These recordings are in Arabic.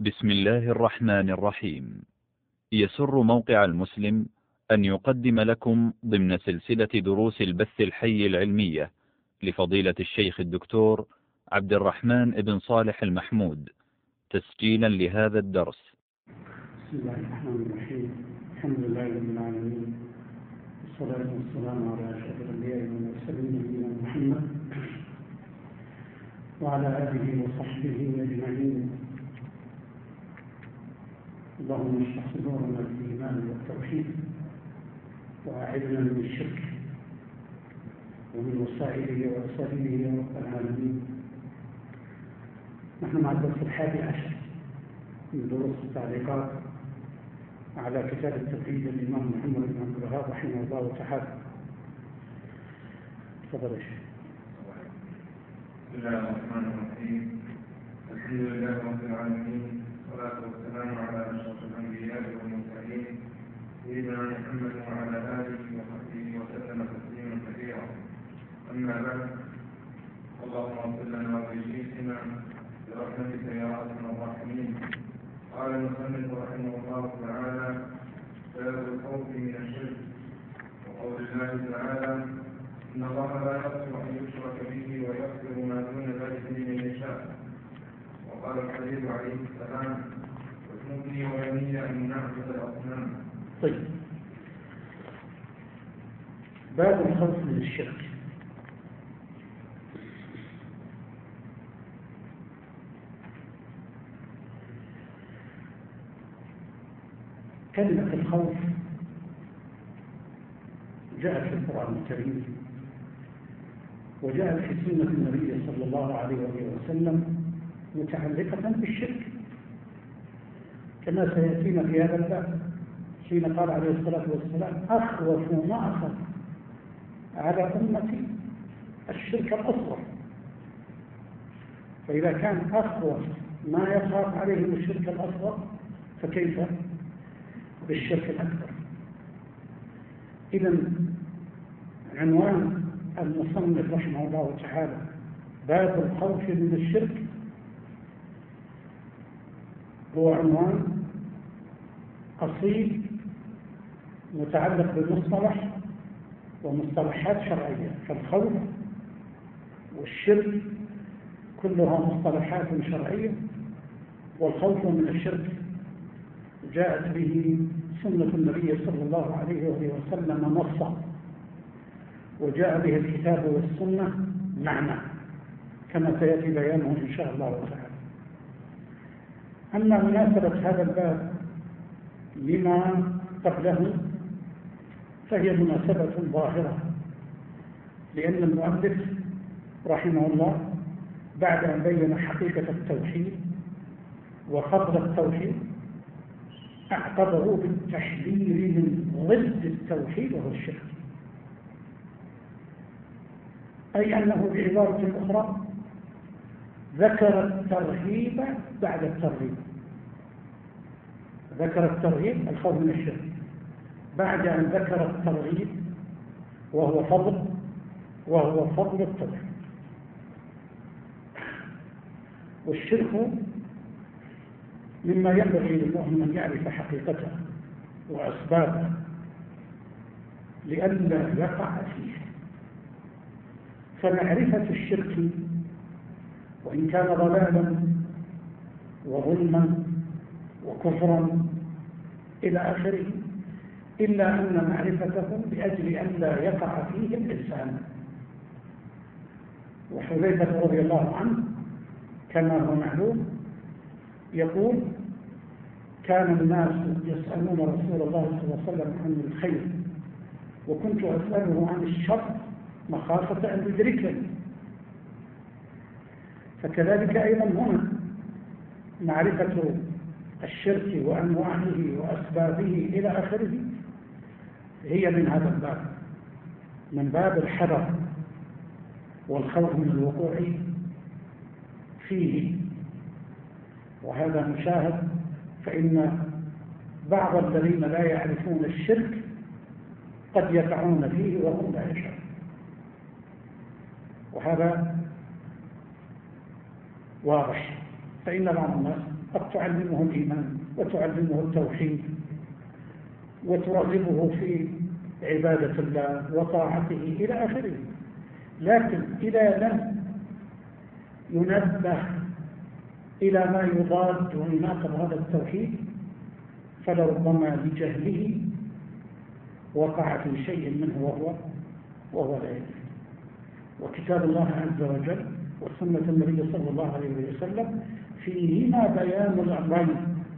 بسم الله الرحمن الرحيم. يسر موقع المسلم أن يقدم لكم ضمن سلسلة دروس البث الحي العلمية لفضيلة الشيخ الدكتور عبد الرحمن بن صالح المحمود تسجيلا لهذا الدرس. بسم الله الرحمن الرحيم. الحمد لله رب العالمين، والصلاة والسلام على أشرف الأنبياء والمرسلين نبينا محمد وعلى آله وصحبه أجمعين. اللهم اشرح صدورنا بالإيمان والتوحيد وأعذنا من الشرك ومن وسائله وأساليبه يا رب العالمين. نحن مع الدرس 11 من دروس التعليقات على كتاب التوحيد للإمام محمد بن عبد الوهاب رحمه الله تعالى. تفضل يا شيخ. بسم الله الرحمن الرحيم. الحمد لله رب العالمين، والصلاة والسلام على أشرف الأنبياء والمرسلين سيدنا محمد وعلى آله وصحبه وسلم تسليما كثيرا. أما بعد، اللهم اغفر لنا ولشيخنا برحمتك يا أرحم الراحمين. قال المصنف رحمه الله تعالى: باب الخوف من الشرك. وقول الله تعالى: إن الله لا يغفر أن يشرك به ويغفر ما دون ذلك لمن يشاء. وقال الخليل عليه السلام: وجنبني وبني أن نعبد الأصنام. طيب، باب الخوف من الشرك. كلمة الخوف جاءت في القرآن الكريم وجاءت في سنة النبي صلى الله عليه وسلم متعلقة بالشرك، كما سيأتينا في هذا الباب حين قال عليه الصلاة والسلام: أخوف ما أخاف على أمتي الشرك الأصغر. فإذا كان أخوف ما يخاف عليهم الشرك الأصغر فكيف بالشرك الأكبر؟ إذن عنوان المصنف رحمه الله تعالى باب الخوف من الشرك هو عنوان أصيل متعلق بالمصطلح ومصطلحات شرعية، فالخوف والشرك كلها مصطلحات شرعية، والخوف من الشرك جاءت به سنة النبي صلى الله عليه وسلم نصا، وجاء به الكتاب والسنة معنى، كما سيأتي بيانه إن شاء الله تعالى. أما مناسبة هذا الباب لما قبله فهي مناسبة ظاهرة، لأن المؤلف رحمه الله بعد أن بين حقيقة التوحيد وفضل التوحيد أعقبه بالتحذير من ضد التوحيد وهو الشرك، أي أنه بعبارة أخرى ذكر الترهيب بعد الترهيب، ذكر الترهيب الخوف من الشرك بعد أن ذكر الترهيب وهو فضل التوحيد. والشرك مما ينبغي للمؤمن أن يعرف حقيقته وأسبابه لئلا يقع فيه. فمعرفة الشرك وإن كان ضلالا وظلما وكفرا إلى آخره، إلا أن معرفته لأجل أن لا يقع فيه الإنسان. وحذيفة رضي الله عنه كما هو معلوم يقول: كان الناس يسألون رسول الله صلى الله عليه وسلم عن الخير وكنت أسأله عن الشر مخافة أن يدركني. فكذلك أيضا هنا معرفة الشرك وأنواعه وأسبابه إلى آخره هي من هذا الباب، من باب الحذر والخوف من الوقوع فيه. وهذا مشاهد، فإن بعض الذين لا يعرفون الشرك قد يقعون فيه وهم لا يشعرون، وهذا واضح. فإن بعض الناس قد تعلمه الإيمان وتعلمه التوحيد وترغبه في عبادة الله وطاعته إلى آخره، لكن إذا لم ينبه إلى ما يضاد ويناقض هذا التوحيد فلربما لجهله وقع في شيء منه وهو لا يدري. وكتاب الله عز وجل وسنة النبي صلى الله عليه وسلم فيهما بيان الأمرين،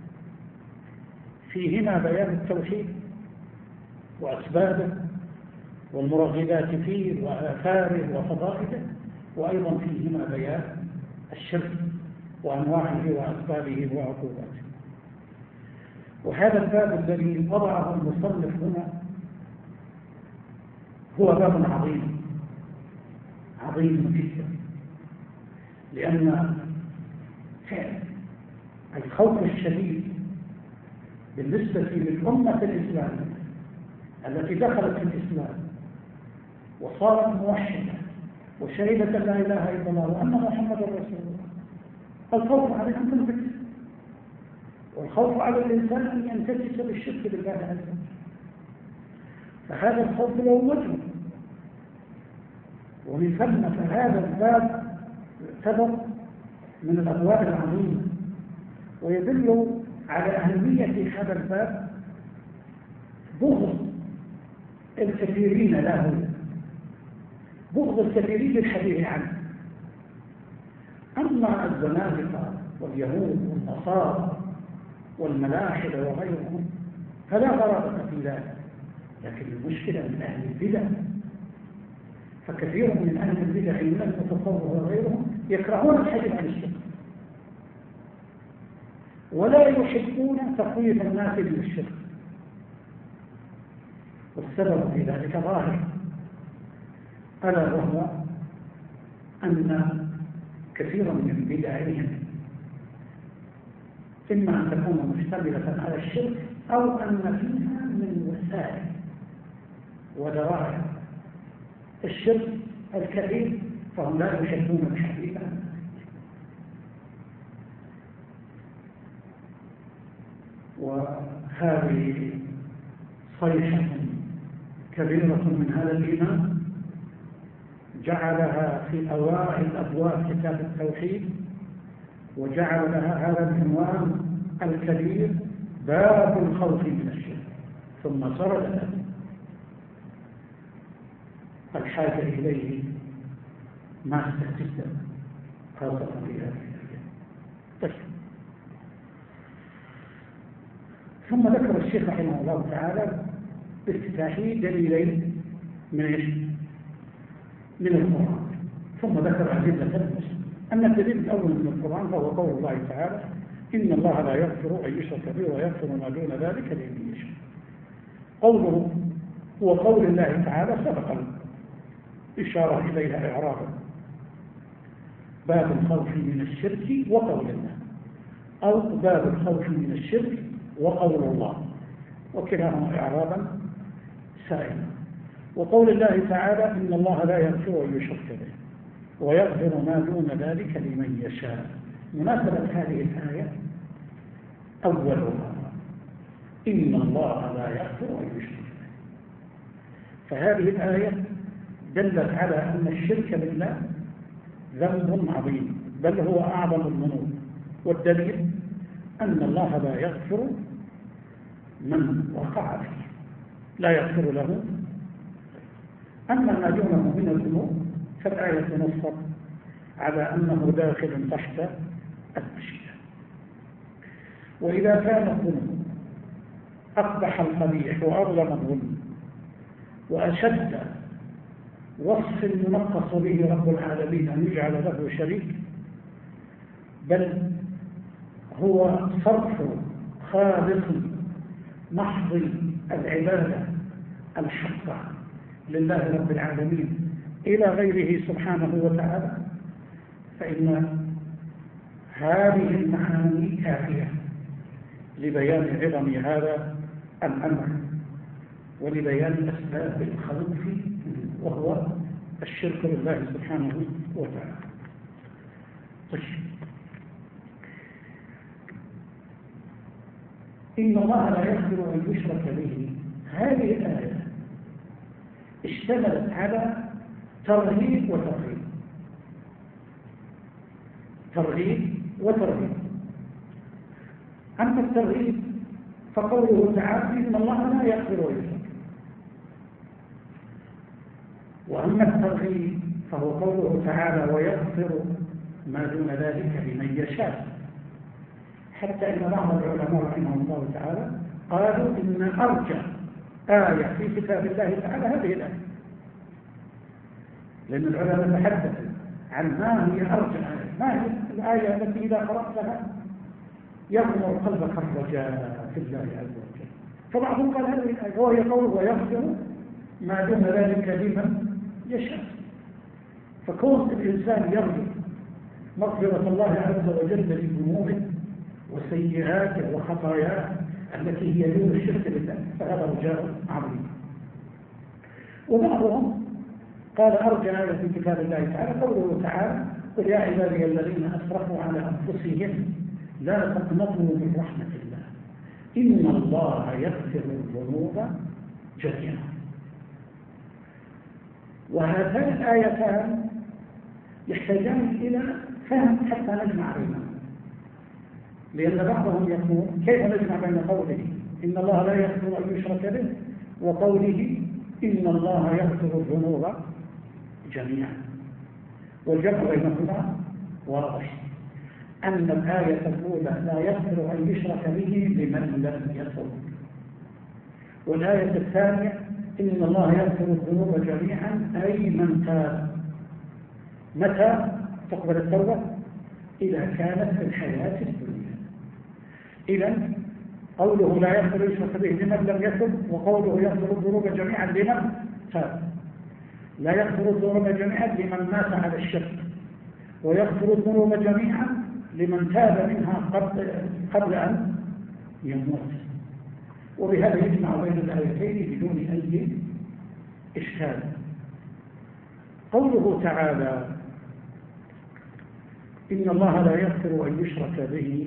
فيهما بيان التوحيد وأسبابه والمرغبات فيه وآثاره وفضائله، وأيضا فيهما بيان الشرك وأنواعه وأسبابه وعقوباته. وهذا الباب الذي وضعه المصنف هنا هو باب عظيم جدا، لأن الخوف الشديد بالنسبة للأمة الإسلامية التي دخلت في الإسلام وصارت موحدة وشهدت لا إله إلا الله وأن محمد رسول الله، الخوف على أن تنفكس، والخوف على الإنسان أن ينتكس بالشرك بالله عز وجل. فهذا الخوف له وجه، ومن ثم فهذا الباب يعتبر من الأبواب العظيمة، ويدل على أهمية هذا الباب بغض الكثيرين له، بغض الكثيرين للحديث عنه. أما الزنادقة واليهود والنصارى والملاحدة وغيرهم فلا غرابة في ذلك، لكن المشكلة من أهل البدع، فكثير من أهل البدع من المتصوف وغيرهم يكرهون الحديث عن الشرك ولا يحبون تخويف الناس بالشرك، والسبب في ذلك ظاهر، ألا وهو أن كثيرا من بدعهم إما أن تكون مشتملة على الشرك أو أن فيها من وسائل ودواعي الشرك الكثير، فهم لا يحبون الحديث عنه. وهذه صيحة كبيرة من هذا الإمام جعلها في أوائل أبواب كتاب التوحيد، وجعل لها هذا العنوان الكبير باب الخوف من الشرك، ثم سرد الحاجة إليه ما استخدم خاصة في هذه الأيام. ثم ذكر الشيخ رحمه الله تعالى بافتتاحه دليلين من القرآن، ثم ذكر أدلة أن الدليل الأول من القرآن فهو قول الله تعالى: إن الله لا يغفر أن يشرك به ويغفر ما دون ذلك لمن يشاء. قوله هو قول الله تعالى سبق الإشارة إليها إعرابا، باب الخوف من الشرك وقول الله، أو باب الخوف من الشرك وقول الله، وكلاهما إعرابا سائلا. وقول الله تعالى: إن الله لا يغفر أن يشرك به ويغفر ما دون ذلك لمن يشاء. مناسبة هذه الآية أولها إن الله لا يغفر أن يشرك به، فهذه الآية دلت على أن الشرك بالله ذنب عظيم، بل هو أعظم الذنوب، والدليل أن الله لا يغفر من وقع فيه، لا يغفر له. أما ما دونه من الذنوب فالآية نصت على أنه داخل تحت المشيئة. وإذا كان الظلم أقبح القبيح وأظلم الظلم وأشد وصف ينقص به رب العالمين أن يجعل له شريك، بل هو صرف خالص محض العبادة الحقة لله رب العالمين إلى غيره سبحانه وتعالى، فإن هذه المعاني كافية لبيان عظم هذا الأمر ولبيان أسباب الخوف وهو الشرك بالله سبحانه وتعالى. طيب، إن الله لا يغفر أن يشرك به، هذه الآية اشتملت على ترغيب وترهيب، ترغيب وترهيب. أما الترغيب فقوله تعالى إن الله لا يغفر أن يشرك، وأما الترغيب فهو قوله تعالى ويغفر ما دون ذلك لمن يشاء، حتى إن بعض العلماء رحمه الله تعالى قالوا إن أرجى آية في كتاب الله تعالى هذه الآية، لأن العلماء تحدثوا عن ما هي أرجى آية، ما هي الآية التي إذا قرأتها يغمر قلبك الرجاء في الله عز وجل. فبعضهم قال هذه الآية وهي قوله ويغفر ما دون ذلك لمن يشاء. فكون الإنسان يرجو مغفرة الله عز وجل لذنوبه وسيئاته وخطاياه التي هي دون الشرك بالله فهذا رجاء عظيم. وبعضهم قال أرجى آية في كتاب الله تعالى قوله تعالى قل يا عبادي الذين أسرفوا على أنفسهم لا تقنطوا من رحمة الله إن الله يغفر الذنوب جميعا. وهاتان الآيتان يحتاجان إلى فهم حتى نجمع بينهما، لأن بعضهم يقول كيف نجمع بين قوله إن الله لا يغفر أن يشرك به وقوله إن الله يغفر الذنوب جميعا؟ والجمع بينهما واضح، أن الآية الأولى لا يغفر أن يشرك به لمن لم يتب، والآية الثانية إن الله يغفر الذنوب جميعا أي من تاب. متى تقبل التوبة؟ إذا كانت في الحياة الدنيا. إذن قوله لا يغفر يشرك به لمن لم يتب، وقوله يغفر الذنوب جميعا لمن تاب. لا يغفر الذنوب جميعا لمن مات على الشرك، ويغفر الذنوب جميعا لمن تاب منها قبل أن يموت. وبهذا يجمع بين الآيتين بدون أي إشكال. قوله تعالى إن الله لا يغفر أن يشرك به،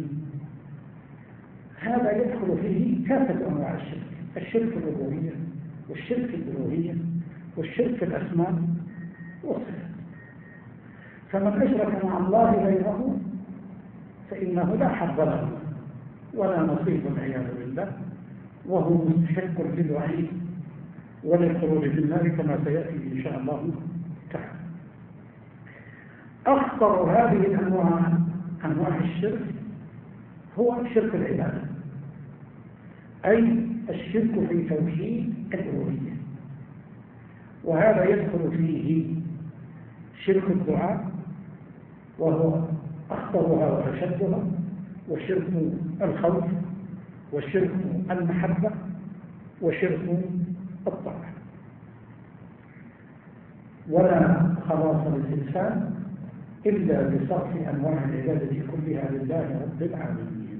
هذا يدخل فيه كافة أنواع الشرك، الشرك الربوبية والشرك الألوهية والشرك الأسماء والصفات. فمن أشرك مع الله غيره فإنه لا حظ له ولا نصيب والعياذ بالله، وهو مستحق للوعيد وللخروج في النار كما سيأتي إن شاء الله تعالى. أخطر هذه الأنواع أنواع الشرك هو شرك العبادة، أي الشرك في توحيد الألوهية، وهذا يدخل فيه شرك الدعاء وهو أخطرها وأشدها، وشرك الخوف، وشرك المحبة، وشرك الطاعة. ولا خلاص للإنسان إلا بصرف أنواع العبادة كلها لله رب العالمين.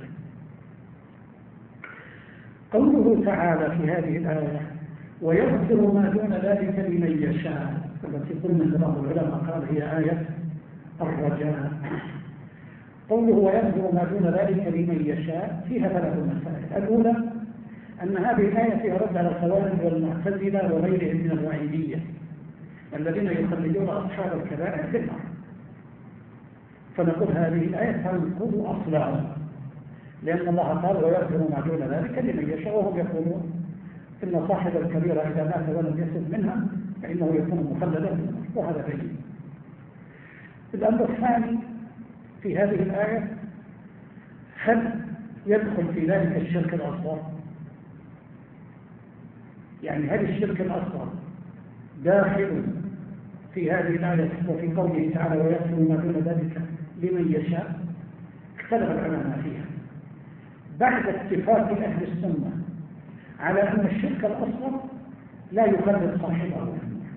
قوله تعالى في هذه الآية ويغفر ما دون ذلك لمن يشاء، التي قلنا بعض العلماء قال هي آية الرجاء. قوله ويغفر ما دون ذلك لمن يشاء فيها ثلاث مسائل. الأولى أن هذه الآية فيها رد على الخوارج والمعتزلة وغيرهم من الوعيدية الذين يخلدون أصحاب الكبائر في النار، فنقول هذه الآية تنقض أصلها، لأن الله قال ويغفر ما دون ذلك لمن يشاء، وهم يقولون إن صاحب الكبيرة إذا مات ولم يتب منها فإنه يكون مخلدا، وهذا بين. الأمر الثاني في هذه الآية هل يدخل في ذلك الشرك الأصغر؟ يعني هل الشرك الأصغر داخل في هذه الآية وفي قوله تعالى ويغفر ما دون ذلك لمن يشاء؟ اختلف العلماء فيها بعد اتفاق أهل السنة على أن الشرك الأصغر لا يخلد صاحبه،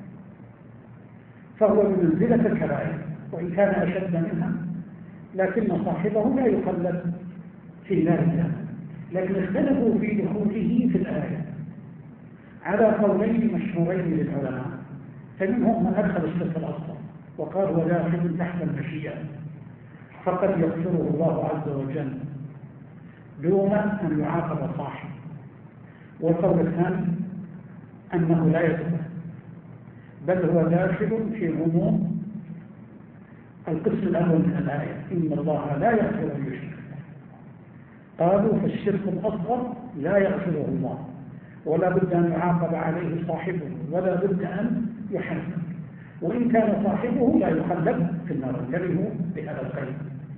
فهو بمنزلة الكبائر وإن كان أشد منها، لكن صاحبه لا يخلد في ذلك. لكن اختلفوا في دخوله في الآية على قولين مشهورين للعلماء، فمنهم من أدخل الشرك الأصغر وقال هو داخل تحت المشيئة، فقد يغفره الله عز وجل دون أن يعاقب صاحبه. والقول الثاني أنه لا يدخل، بل هو داخل في عموم القسم الأول من الآية: إن الله لا يغفر أن يشرك به. قالوا فالشرك الأصغر لا يغفره الله، ولا بد أن يعاقب عليه صاحبه، ولا بد أن يحاسب، وإن كان صاحبه لا يخلد في النار. انتبهوا بهذا القيد.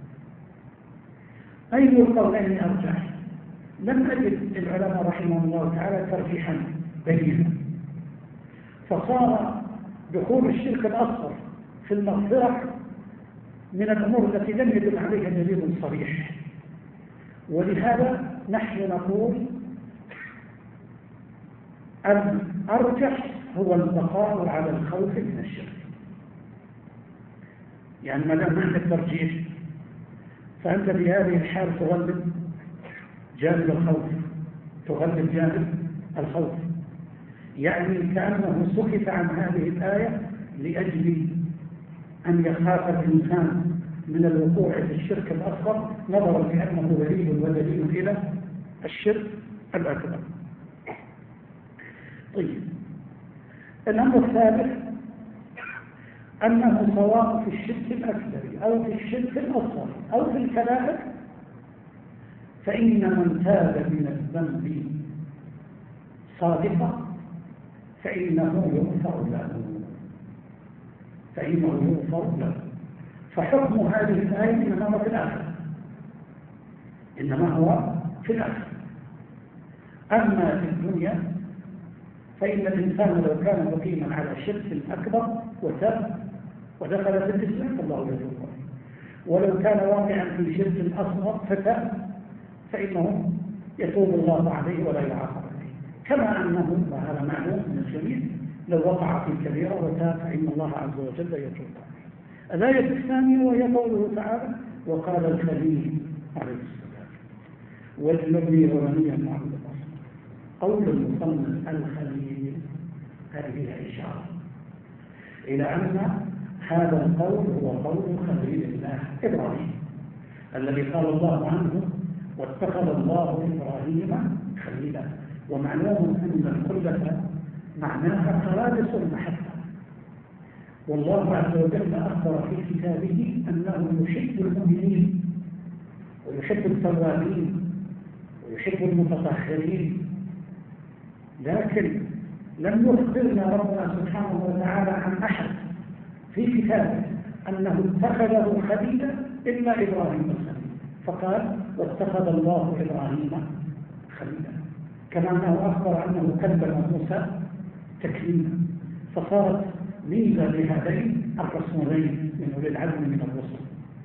أي القولين أرجح؟ لم أجد العلماء رحمهم الله تعالى ترجيحا بينا، فصار دخول الشرك الأصغر في المغفرة من الأمور التي لم يدل عليها دليل صريح. ولهذا نحن نقول الأرجح هو البقاء على الخوف من الشرك. يعني ما دام عندك ترجيح فأنت في هذه الحال تغلب جانب الخوف، تغلب جانب الخوف. يعني كأنه سكت عن هذه الآية لأجل أن يخاف الإنسان من الوقوع في الشرك الأصغر، نظرا لأنه ودليل إلى الشرك الأكبر. طيب، الأمر الثالث أنه سواء في الشرك الأكبر أو في الشرك الأصغر أو في الكبائر، فإن من تاب من الذنب صادقا فإنه يغفر له. فحكم هذه الآية إنما هو في الآخرة. أما في الدنيا فإن الإنسان لو كان مقيما على شرك أكبر وتاب ودخل في الإسلام فالله يتوب، ولو كان واقعا في شرك أصغر فتاب فإنه يتوب الله عليه ولا يعاقب عليه. كما أنه، وهذا معلوم من الجميع، لو وقع في كبيرة وتاب فإن الله عز وجل يتوب عليه. الآية الثانية وهي قوله تعالى: وقال الخليل عليه السلام: واجنبني وبني أن نعبد الأصنام. قول المصنف الخليل هذه إشارة إلى أن هذا القول هو قول خليل الله إبراهيم الذي قال الله عنه: واتخذ الله إبراهيم خليلا. ومعلوم أن الخلة معناها ترادس المحبة، والله عز وجل أخبر في كتابه أنه يحب المؤمنين ويحب التوابين ويحب المتطهرين، لكن لم يخبرنا ربنا سبحانه وتعالى عن أحد في كتابه أنه اتخذه خليلا إلا إبراهيم الخليل، فقال: واتخذ الله إبراهيم خليلا، كما أنه أخبر أنه كلم موسى تكليما. فصارت ميزة لهذين الرسولين من أولي العزم من الرسل.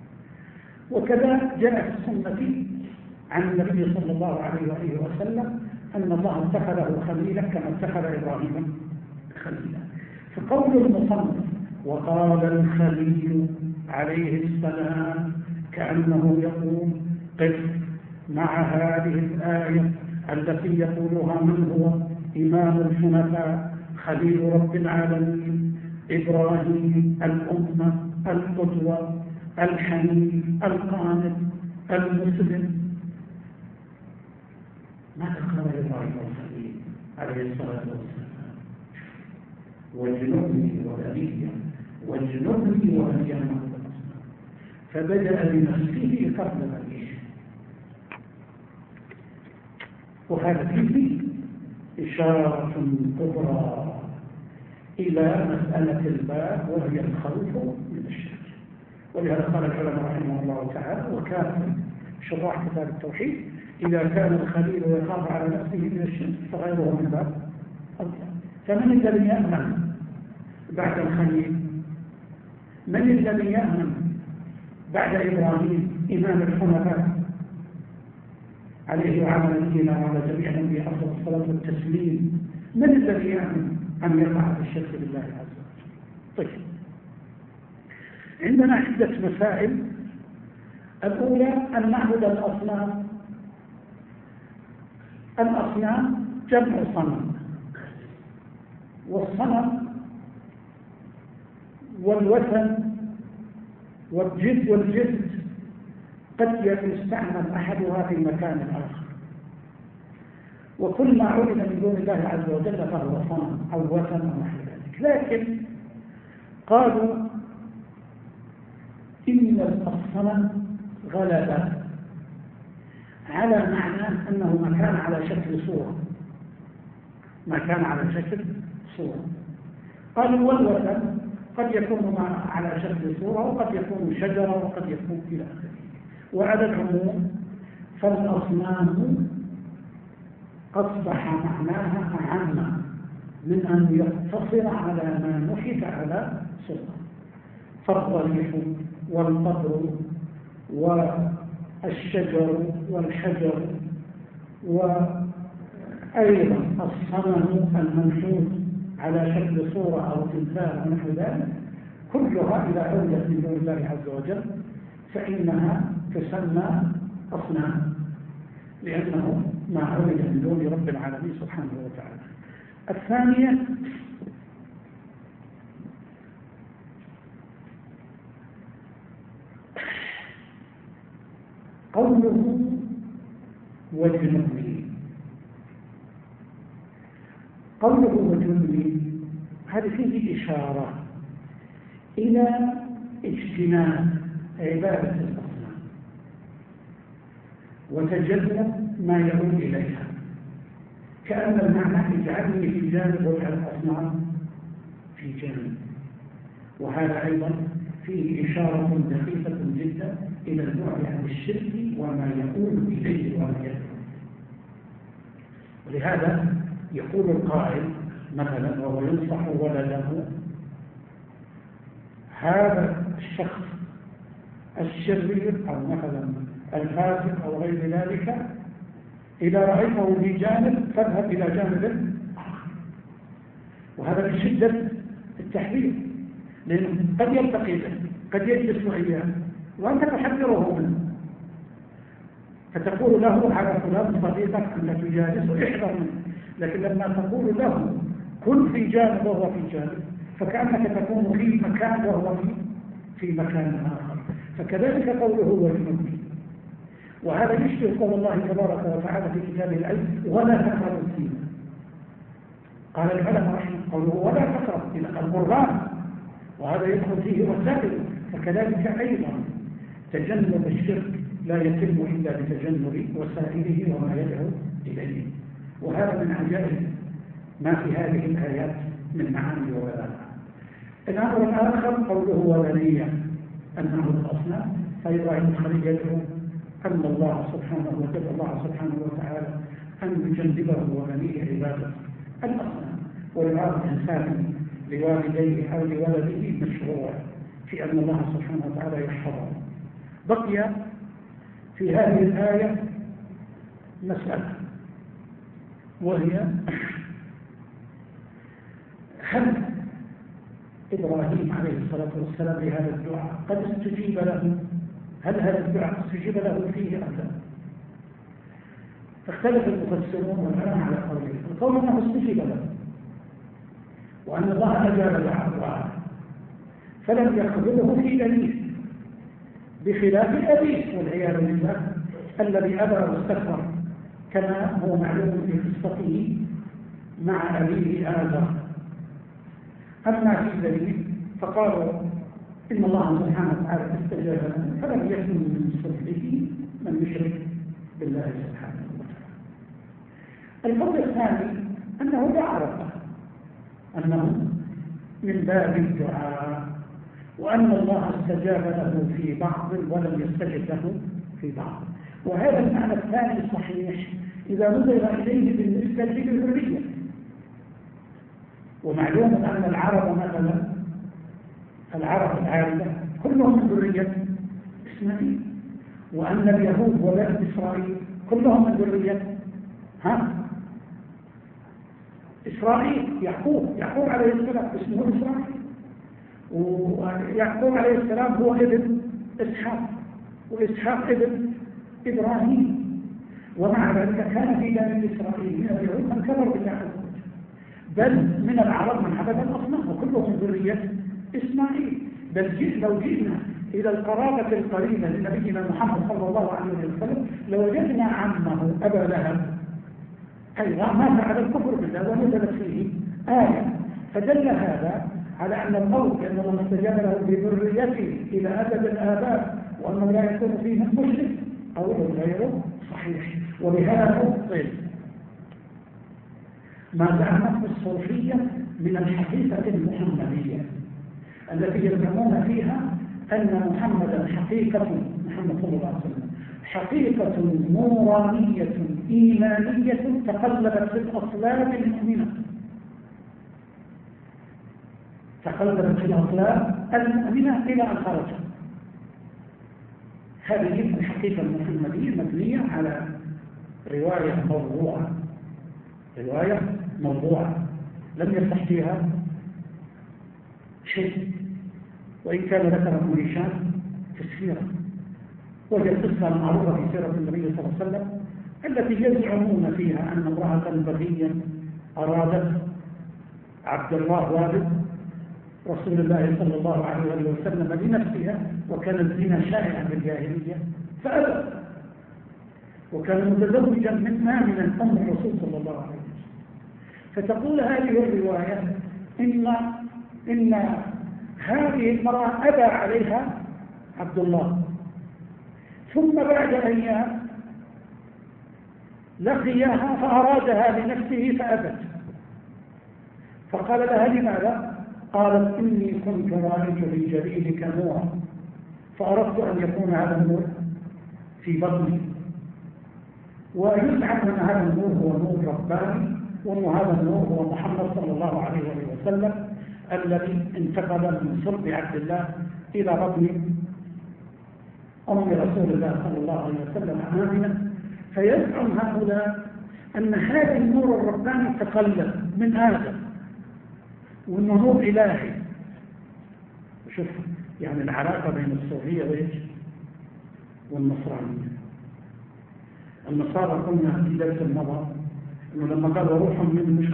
وكذا جاء في السنة عن النبي صلى الله عليه وآله وسلم أن الله اتخذه خليلا كما اتخذ إبراهيم خليلا. فقول المصنف: وقال الخليل عليه السلام، كأنه يقول: قف مع هذه الآية التي يقولها من هو إمام الحنفاء خليل رب العالمين إبراهيم، الأمة، القدوة، الحنين، القانت، المسلم. ماذا قال إبراهيم الخليل عليه الصلاة والسلام؟ واجنبني وبني أن نعبد الأصنام. فبدأ بنفسه قبل بنيه. وهذا فيه إشارة كبرى إلى مسألة الباب وهي الخوف من الشرك. ولهذا قال العلماء رحمه الله تعالى: وكان شراح كتاب التوحيد: إذا كان الخليل يخاف على نفسه من الشرك فغيره من باب أولى. فمن الذي يأمن بعد الخليل؟ من الذي يأمن بعد إبراهيم إمام الحنفاء عليه وعلى نبينا وعلى جميع الأنبياء أفضل الصلاة والتسليم؟ من الذي يأمن أن يقع في الشرك بالله عز وجل؟ طيب، عندنا عدة مسائل. الأولى أن نعبد الأصنام. الأصنام جمع صنم، والصنم والوثن والجد قد يستعمل أحدها في مكان آخر، وكل ما عبد من دون الله عز وجل فهو صنم أو وثن أو نحو ذلك. لكن قالوا إن الصنم غلب على معنى أنه ما كان على شكل صورة، ما كان على شكل صورة. قالوا والوثن قد يكون على شكل صورة وقد يكون شجرة وقد يكون إلى آخره. وعلى العموم فالأصنام أصبح معناها أعم من أن يقتصر على ما نحت على صورة. فالضريح والقبر والشجر والحجر وأيضا الصنم المنحوت على شكل صورة أو تمثال ونحو ذلك كلها إذا عودت من دون الله عز وجل فإنها تسمى أصنام، لأنه ما عبد من دون رب العالمين سبحانه وتعالى. الثانية قوله وجنبني. قوله وجنبني هذه فيه إشارة إلى اجتناب عبادة الأصنام وتجنب ما يعود إليها، كأن المعنى اجعلني في جانب واجعل الأصنام في جانب. وهذا أيضا فيه إشارة دقيقة جدا إلى البعد عن الشرك وما يقول إليه وما يدعو. ولهذا يقول القائل مثلا وهو ينصح ولده: هذا الشخص الشرير أو مثلا الفاسق أو غير ذلك إذا رأيته في جانب فاذهب إلى جانب آخر. وهذا من شدة التحذير، لأنه قد يلتقي به، قد يجلس إياه وأنت تحذره منه، فتقول له على فلان صديقك أنك تجالس احذر منه. لكن لما تقول له كن في جانب وهو في جانب فكأنك تكون في مكان وهو في مكان آخر. فكذلك قوله وجنبني، وهذا يشبه قول الله تبارك وتعالى في كتابه العلم: ولا تقربوا الزنا. قال العلماء رحمه قوله ولا تقرب إلى القربان، وهذا يدخل فيه وسائل. فكذلك أيضا تجنب الشرك لا يتم إلا بتجنب وسائله وما يدعو إليه. وهذا من عجائب ما في هذه الآيات من معاني وبلاغة. الأمر الآخر قوله وبنية أنه الأصنام، فإبراهيم الخليل يدعو أن الله سبحانه وتعالى أن يجنبه وبنيه عبادة الأصنام. ويراد الإنسان لوالديه أو لولده مشروع في أن الله سبحانه وتعالى يحفظه. بقي في هذه الآية مسألة، وهي هل إبراهيم عليه الصلاة والسلام لهذا الدعاء قد استجيب له؟ هل هذا الدعاء استجيب له فيه أم لا؟ فاختلف المفسرون والعلماء على قولين. القول أنه استجيب له وأن الله أجاب دعاءه فلم يقبله في دليل، بخلاف أبيه والعياذ بالله الذي أبى واستكبر كما هو معلوم في قصته مع أبيه آذر. أما في دليل فقالوا إن الله سبحانه وتعالى استجاب له فلم يكن من صلبه من يشرك بالله سبحانه وتعالى. القول الثاني أنه دعا ربه، أنه من باب الدعاء، وأن الله استجاب له في بعض ولم يستجب له في بعض. وهذا المعنى الثاني صحيح إذا نظر إليه بالنسبة للذرية. ومعلوم أن العرب مثلا العرب العارضة كلهم من ذرية إسماعيل، وأن اليهود وبني إسرائيل كلهم من ذرية إسرائيل. يعقوب عليه السلام اسمه إسرائيل، ويعقوب عليه السلام هو ابن إسحاق، وإسحاق ابن إبراهيم. ومع ذلك كان في بني إسرائيل من اليهود من كفر بالله، بل من العرب من عبد الأصنام وكلهم ذرية إسماعيل. بل لو جئنا إلى القرابة القريبة لنبينا محمد صلى الله عليه وسلم لوجدنا عمه أبا لهب أيضا ما فعل الكفر بالله ونزلت فيه آية، فدل هذا على أن القول بأن الله استجاب له بذريته إلى أبد الآباء وأنه لا يكون فيه مشرك أو غير صحيح. وبهذا طيب ما زعمته الصوفية من الحقيقة المحمدية التي يزعمون فيها أن محمدا حقيقة محمد صلى الله عليه وسلم حقيقة نورانية إيمانية تقلبت في الأصلاب المؤمنة، تقلبت في الأصلاب المؤمنة إلى أن خرج. هذه الحقيقة المحمدية مبنية على رواية موضوعة لم يفتح فيها شيء، وإن كان ذكر ابن هشام في السيرة، وهي القصة المعروفة في سيرة النبي صلى الله عليه وسلم التي يزعمون فيها أن امرأة بغيا أرادت عبد الله والد رسول الله صلى الله عليه وسلم بنفسها، وكان الزنا شائعا بالجاهلية فأبى، وكان متزوجا من أم الرسول صلى الله عليه وسلم. فتقول هذه الرواية إن هذه المرأة أبى عليها عبد الله، ثم بعد أيام لقيها فأرادها لنفسه فأبت، فقال لها لماذا؟ قالت إني كنت رأيت في جبينك نورا فأردت أن يكون هذا النور في بطني، ويزعم أن هذا النور هو نور رباني، وأن هذا النور هو محمد صلى الله عليه وسلم الذي انتقل من صلب عبد الله إلى بطن أم رسول الله صلى الله عليه وسلم آمنة. فيزعم هؤلاء أن هذا النور الرباني تقلب من آدم وأنه نور إلهي. شوف يعني العلاقة بين الصوفية والنصرانية. النصارى قلنا في درس المضى إنه لما قالوا روح من مش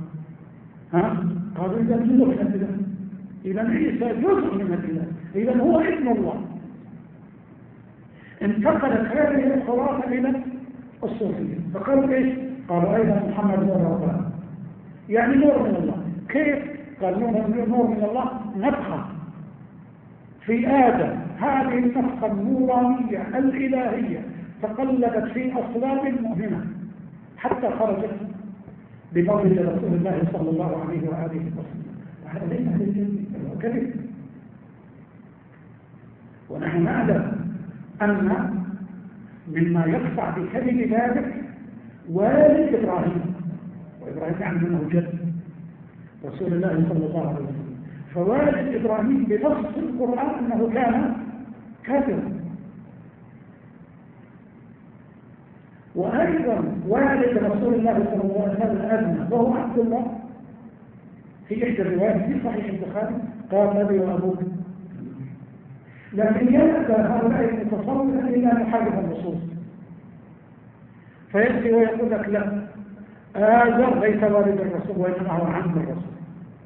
قالوا إذا جزء من الإله، إذا عيسى جزء من الإله، إذا هو ابن الله. انتقلت هذه الخرافة إلى الصوفية فقالوا إيش؟ قالوا أيضا محمد نور الله، يعني نور من الله. كيف؟ قال نور من الله نفخة في آدم، هذه النفخة النورانية الإلهية تقلبت في أصلاب المؤمنة حتى خرجت بمولد رسول الله صلى الله عليه وآله وسلم. وهذا ليس كذب. ونحن نعلم أن مما يقطع بكذب ذلك والد إبراهيم، وإبراهيم يعني منه جد رسول الله صلى الله عليه وسلم. فوالد إبراهيم بنص القرآن أنه كان كافرا. وأيضا والد رسول الله صلى الله عليه وسلم أبنى وهو عبد الله. في إحدى الروايات في صحيح البخاري قال أبي وأبوك، لكن يأتى هؤلاء المتصوفة إلى محارب النصوص فيأتي ويقول لك لا، آزر ليس والد الرسول وإنما هو عم الرسول،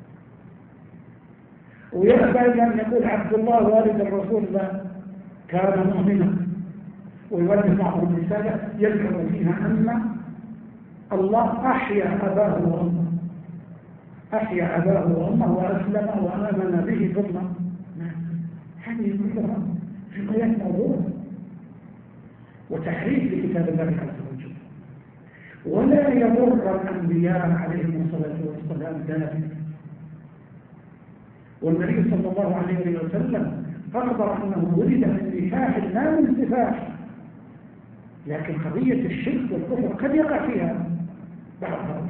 ويأتى أن يقول عبد الله والد الرسول لا كان مؤمنا، ويولد معهم رسالة يذكر فيها أن الله أحيا أباه وأمه، أحيا أباه وأمه وأسلم وآمن به ثم هذه كلها في غاية موضوع وتحريف لكتاب الله عز وجل. ولا يضر الأنبياء عليهم الصلاة والسلام ذلك. والنبي صلى الله عليه وسلم أخبر أنه ولد من نكاح لا من سفاح، لكن قضية الشرك والكفر قد يقع فيها بعض هؤلاء.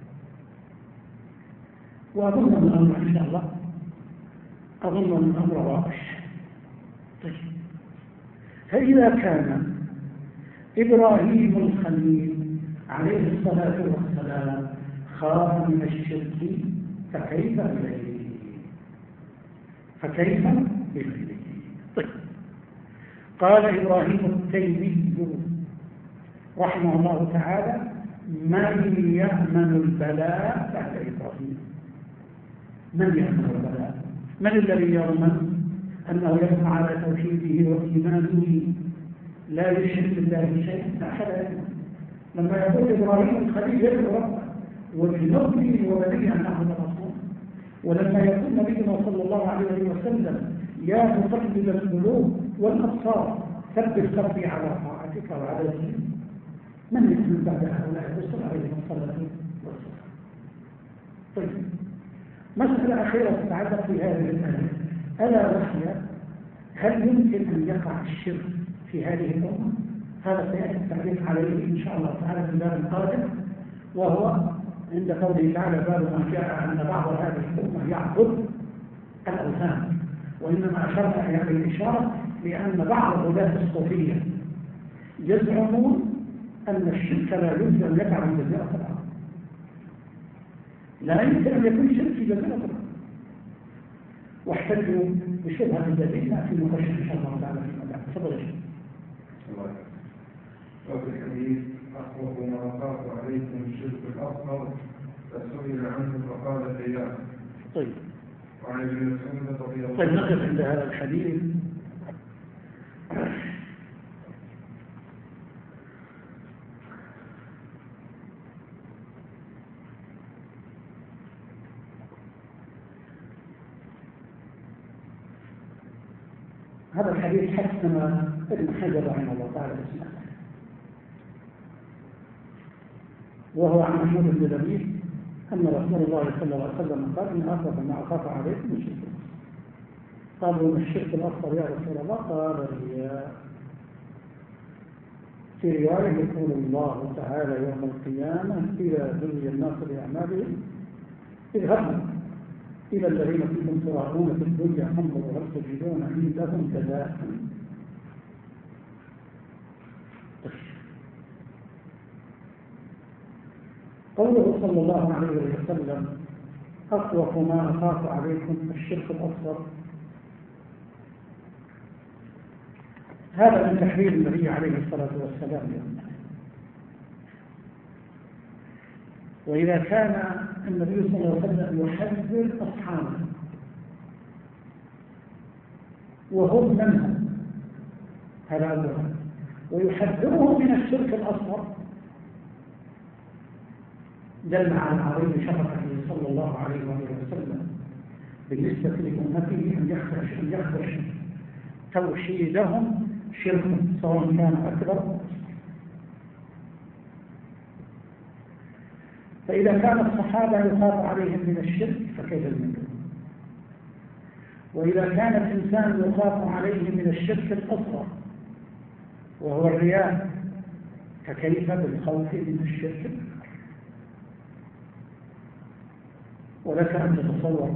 وأظن أن الأمر إن شاء الله أظن أن الأمر واضح. طيب، فإذا كان إبراهيم الخليل عليه الصلاة والسلام خاف من الشرك فكيف بغيره؟ طيب، قال إبراهيم التيمي رحمه الله تعالى: من يأمن البلاء بعد إبراهيم؟ من يأمن البلاء؟ من الذي يضمن أنه يبنى على توحيده وإيمانه لا يشرك بالله شيئا أحدا. لما يقول إبراهيم الخليل يدعو ربه وبنبني وبني أن نعبد الرسول، ولما يقول نبينا صلى الله عليه وسلم يا مقلب القلوب والأبصار ثبت قلبي على طاعتك وعلى دينك، من يكون بعد هؤلاء الرسل عليهم الصلاة والسلام؟ طيب، مسألة أخيرة تتعلق في هذه الآية، ألا وهي هل يمكن أن يقع الشرك في هذه الأمة؟ هذا سيأتي التعليق عليه إن شاء الله تعالى في الباب القادم، وهو عند قوله تعالى باب ما جاء أن بعض هذه الأمة يعبد الأوثان. وإنما أشرنا إلى هذه الإشارة لأن بعض غلاة الصوفية يزعمون أن الشرك لا يمكن أن يقع في جزيرة الأرض، لا يمكن أن يكون شرك في جزيرة الأرض، واحتجوا بشبهة الدليل في نقاش إن شاء الله تعالى في المدى. تفضل يا شيخ. وفي الحديث أخوف ما أخاف عليكم الشرك الأصغر فسئل عنه فقال إياه. طيب. وعن ابن مسعود رضي الله عنه. طيب، نقف عند هذا الحديث. هذا الحديث حسن ابن حجر رحمه الله تعالى اسمه، وهو عن محمود بن لبيد أن رسول الله صلى الله عليه وسلم قال إن أخاف ما أخاف عليكم الشرك. قالوا من الشرك الأصغر يا رسول الله؟ قال الرياء. في رواية يقول الله تعالى يوم القيامة إذا دعي الناس بأعمالهم اذهبوا إلى الذين كنتم تراءون في الدنيا انظروا هل تجدون عندهم جزاء. قوله صلى الله عليه وسلم أخوف ما أخاف عليكم الشرك الأصغر، هذا من تحرير النبي عليه الصلاة والسلام. وإذا كان النبي صلى الله عليه وسلم يحذر أصحابه وهم منهم، هذا أولا، ويحذرهم من الشرك الأصغر، دل على عظيم شفقته صلى الله عليه وسلم بالنسبة لأمته أن يخرج توحيدهم شرك سواء كان أكبر. فإذا كان الصحابة يخاف عليهم من الشرك فكيف المنكر؟ وإذا كان الإنسان يخاف عليه من الشرك الأصغر وهو الرياء فكيف بالخوف من الشرك؟ ولك أن تتصور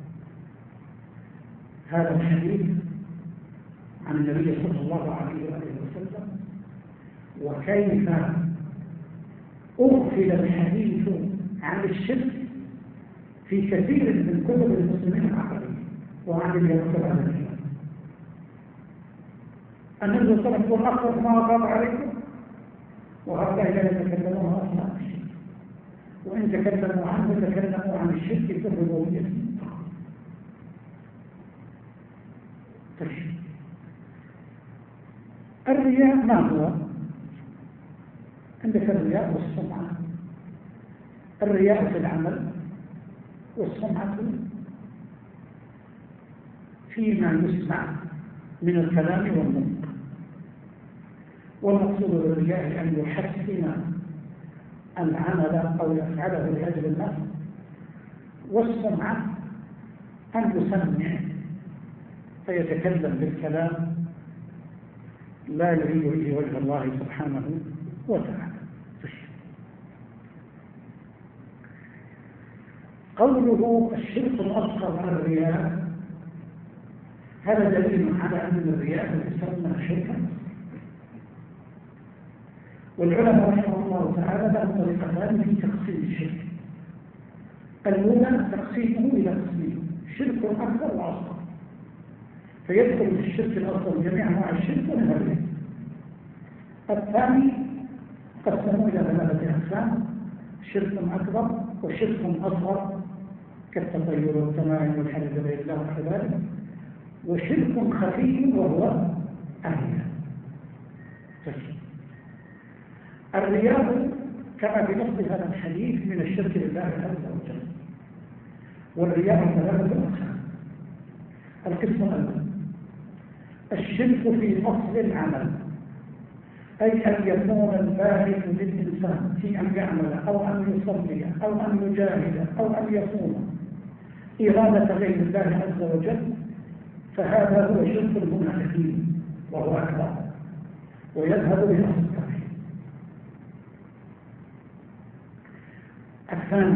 هذا الحديث عن النبي صلى الله عليه وسلم، وكيف أغفل الحديث عن الشرك في كثير من كتب المسلمين العربية وعن اليهود العربية. النبي صلى الله عليه وسلم أخذ ما أخاف عليكم وهؤلاء لا يتكلمون أصلا عن الشرك، وإن تكلموا عنه تكلموا عن الشرك في الربوبية. الرياء ما هو؟ عندك الرياء والسمعة. الرياء في العمل والسمعة فيما يسمع من الكلام والنطق. والمقصود بالرياء أن يحسن العمل أو يفعله لأجل الناس، والسمعة أن يسمع فيتكلم بالكلام لا يريد به وجه الله سبحانه وتعالى. قوله الشرك الأصغر على الرياء هذا دليل على أن الرياء يسمى شركا. والعلماء رحمه الله تعالى لهم طريقتان في تقسيم الشرك. الأولى تقسيمه إلى قسمين: شرك أكبر وأصغر، فيدخل في الشرك الأصغر جميع أنواع الشرك ومنها الرياء. الثاني قسموه إلى ثلاثة أقسام: شرك أكبر وشرك أصغر كالتطير والتمائم والحلف بغير الله وكذلك، وشرك خفي وهو الرياء كما بنص هذا الحديث من الشرك لله عز وجل. والرياء ثلاثة أقسام. القسم الأول الشرك في أصل العمل، أي أن يكون الباعث للإنسان في أن يعمل أو أن يصلي أو أن يجاهد أو أن يصوم إرادة غير الله عز وجل، فهذا هو شرك المنافقين وهو أكبر ويذهب إلى أصل التوحيد. الثاني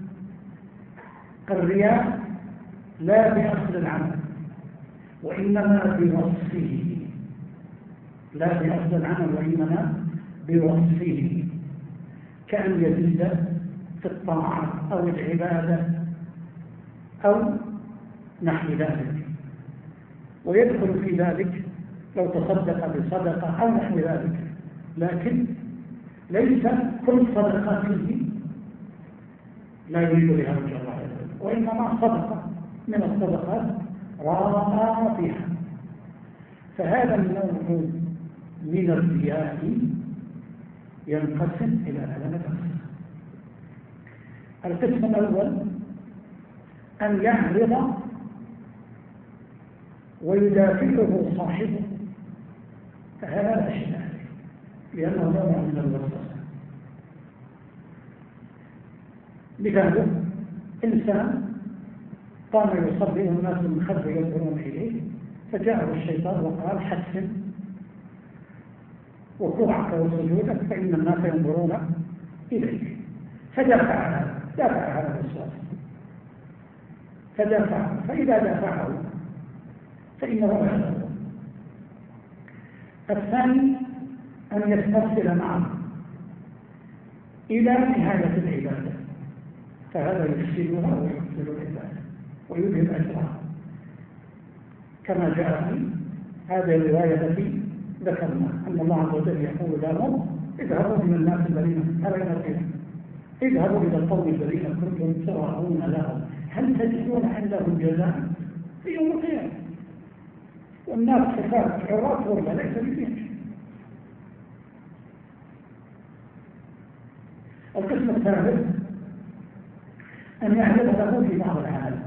الرياء لا بأصل العمل وإنما بوصفه، لا بأصل العمل وإنما بوصفه، كأن يزيد في الطاعة أو العبادة أو نحو ذلك، ويدخل في ذلك لو تصدق بصدقة أو نحو ذلك، لكن ليس كل صدقاته لا يريد بها وجه الله، وإنما صدقة من الصدقات راى بها. فهذا النوع من الرياء ينقسم إلى ثلاثة أقسام. القسم الأول أن يعرض ويدافعه صاحبه، فهذا لا شيء عليه لأنه نوع من الوسوسة. مثال إنسان قام يصلي والناس من خلفه ينظرون إليه، فجاءه الشيطان وقال حسن وقوعك وسجودك فإن الناس ينظرون إليك، فدافع هذا الوسواس، فإذا دافعه فإنه لا يضر. الثاني أن يسترسل معه إلى نهاية العبادة، فهذا يفسدها ويفسد العبادة ويذهب أجرها، كما جاء في هذه الرواية التي ذكرنا أن الله عز وجل يقول لهم اذهبوا من الناس الذين اذهبوا إلى القوم الذين كنتم تراءون لهم هل تجدون عندهم جزاء في يوم القيامة، والناس صفات عراة ولا ليس بفيهم. القسم الثالث أن يعرض له في بعض العمل،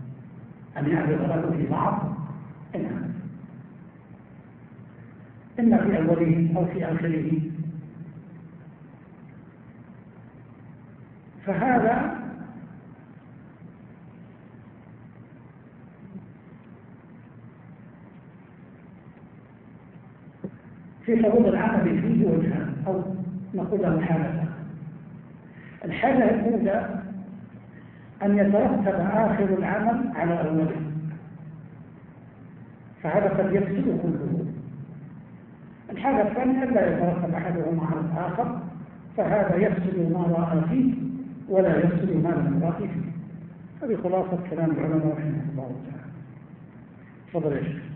العمل إما في أوله أو في آخره، فهذا في حدود العمل فيه وجهان أو نقول حالة. الحالة الأولى أن يترتب آخر العمل على أوله، فهذا قد يفسد كله. الحالة الثانية لا يترتب أحدهما على الآخر، فهذا يفسد ما رأى فيه ولا يفسد ما لم يرأى فيه. هذه خلاصة كلام العلماء رحمه الله تعالى. تفضل يا شيخ.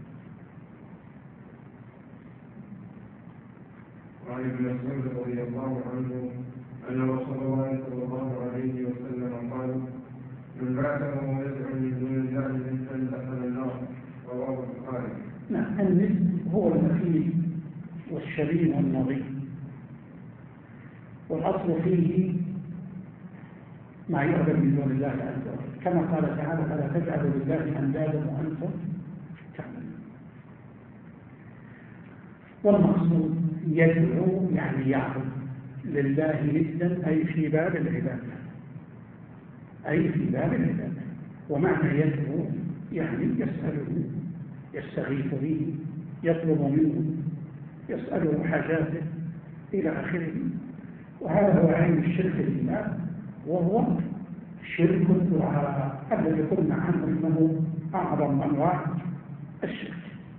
وعن ابن مسعود رضي الله عنه أن رسول الله صلى الله عليه وسلم قال: من بعثه يدعو من دون الله مثل دخل النار. رواه البخاري. نعم، النسب هو المخيل والشريم والنظيف، والأصل فيه ما يعبد من دون الله عز وجل، كما قال تعالى: فلا تجعلوا لله أندادا وأنتم تعلمون. والمقصود يدعو يعني يعبد لله ندا، أي في باب العبادة، ومعنى يدعو يعني يسأله، يستغيث به، يطلب منه، يسأله حاجاته إلى آخره. وهذا هو عين الشرك لله، وهو شرك الدعاء الذي قلنا عنه انه اعظم انواع الشرك.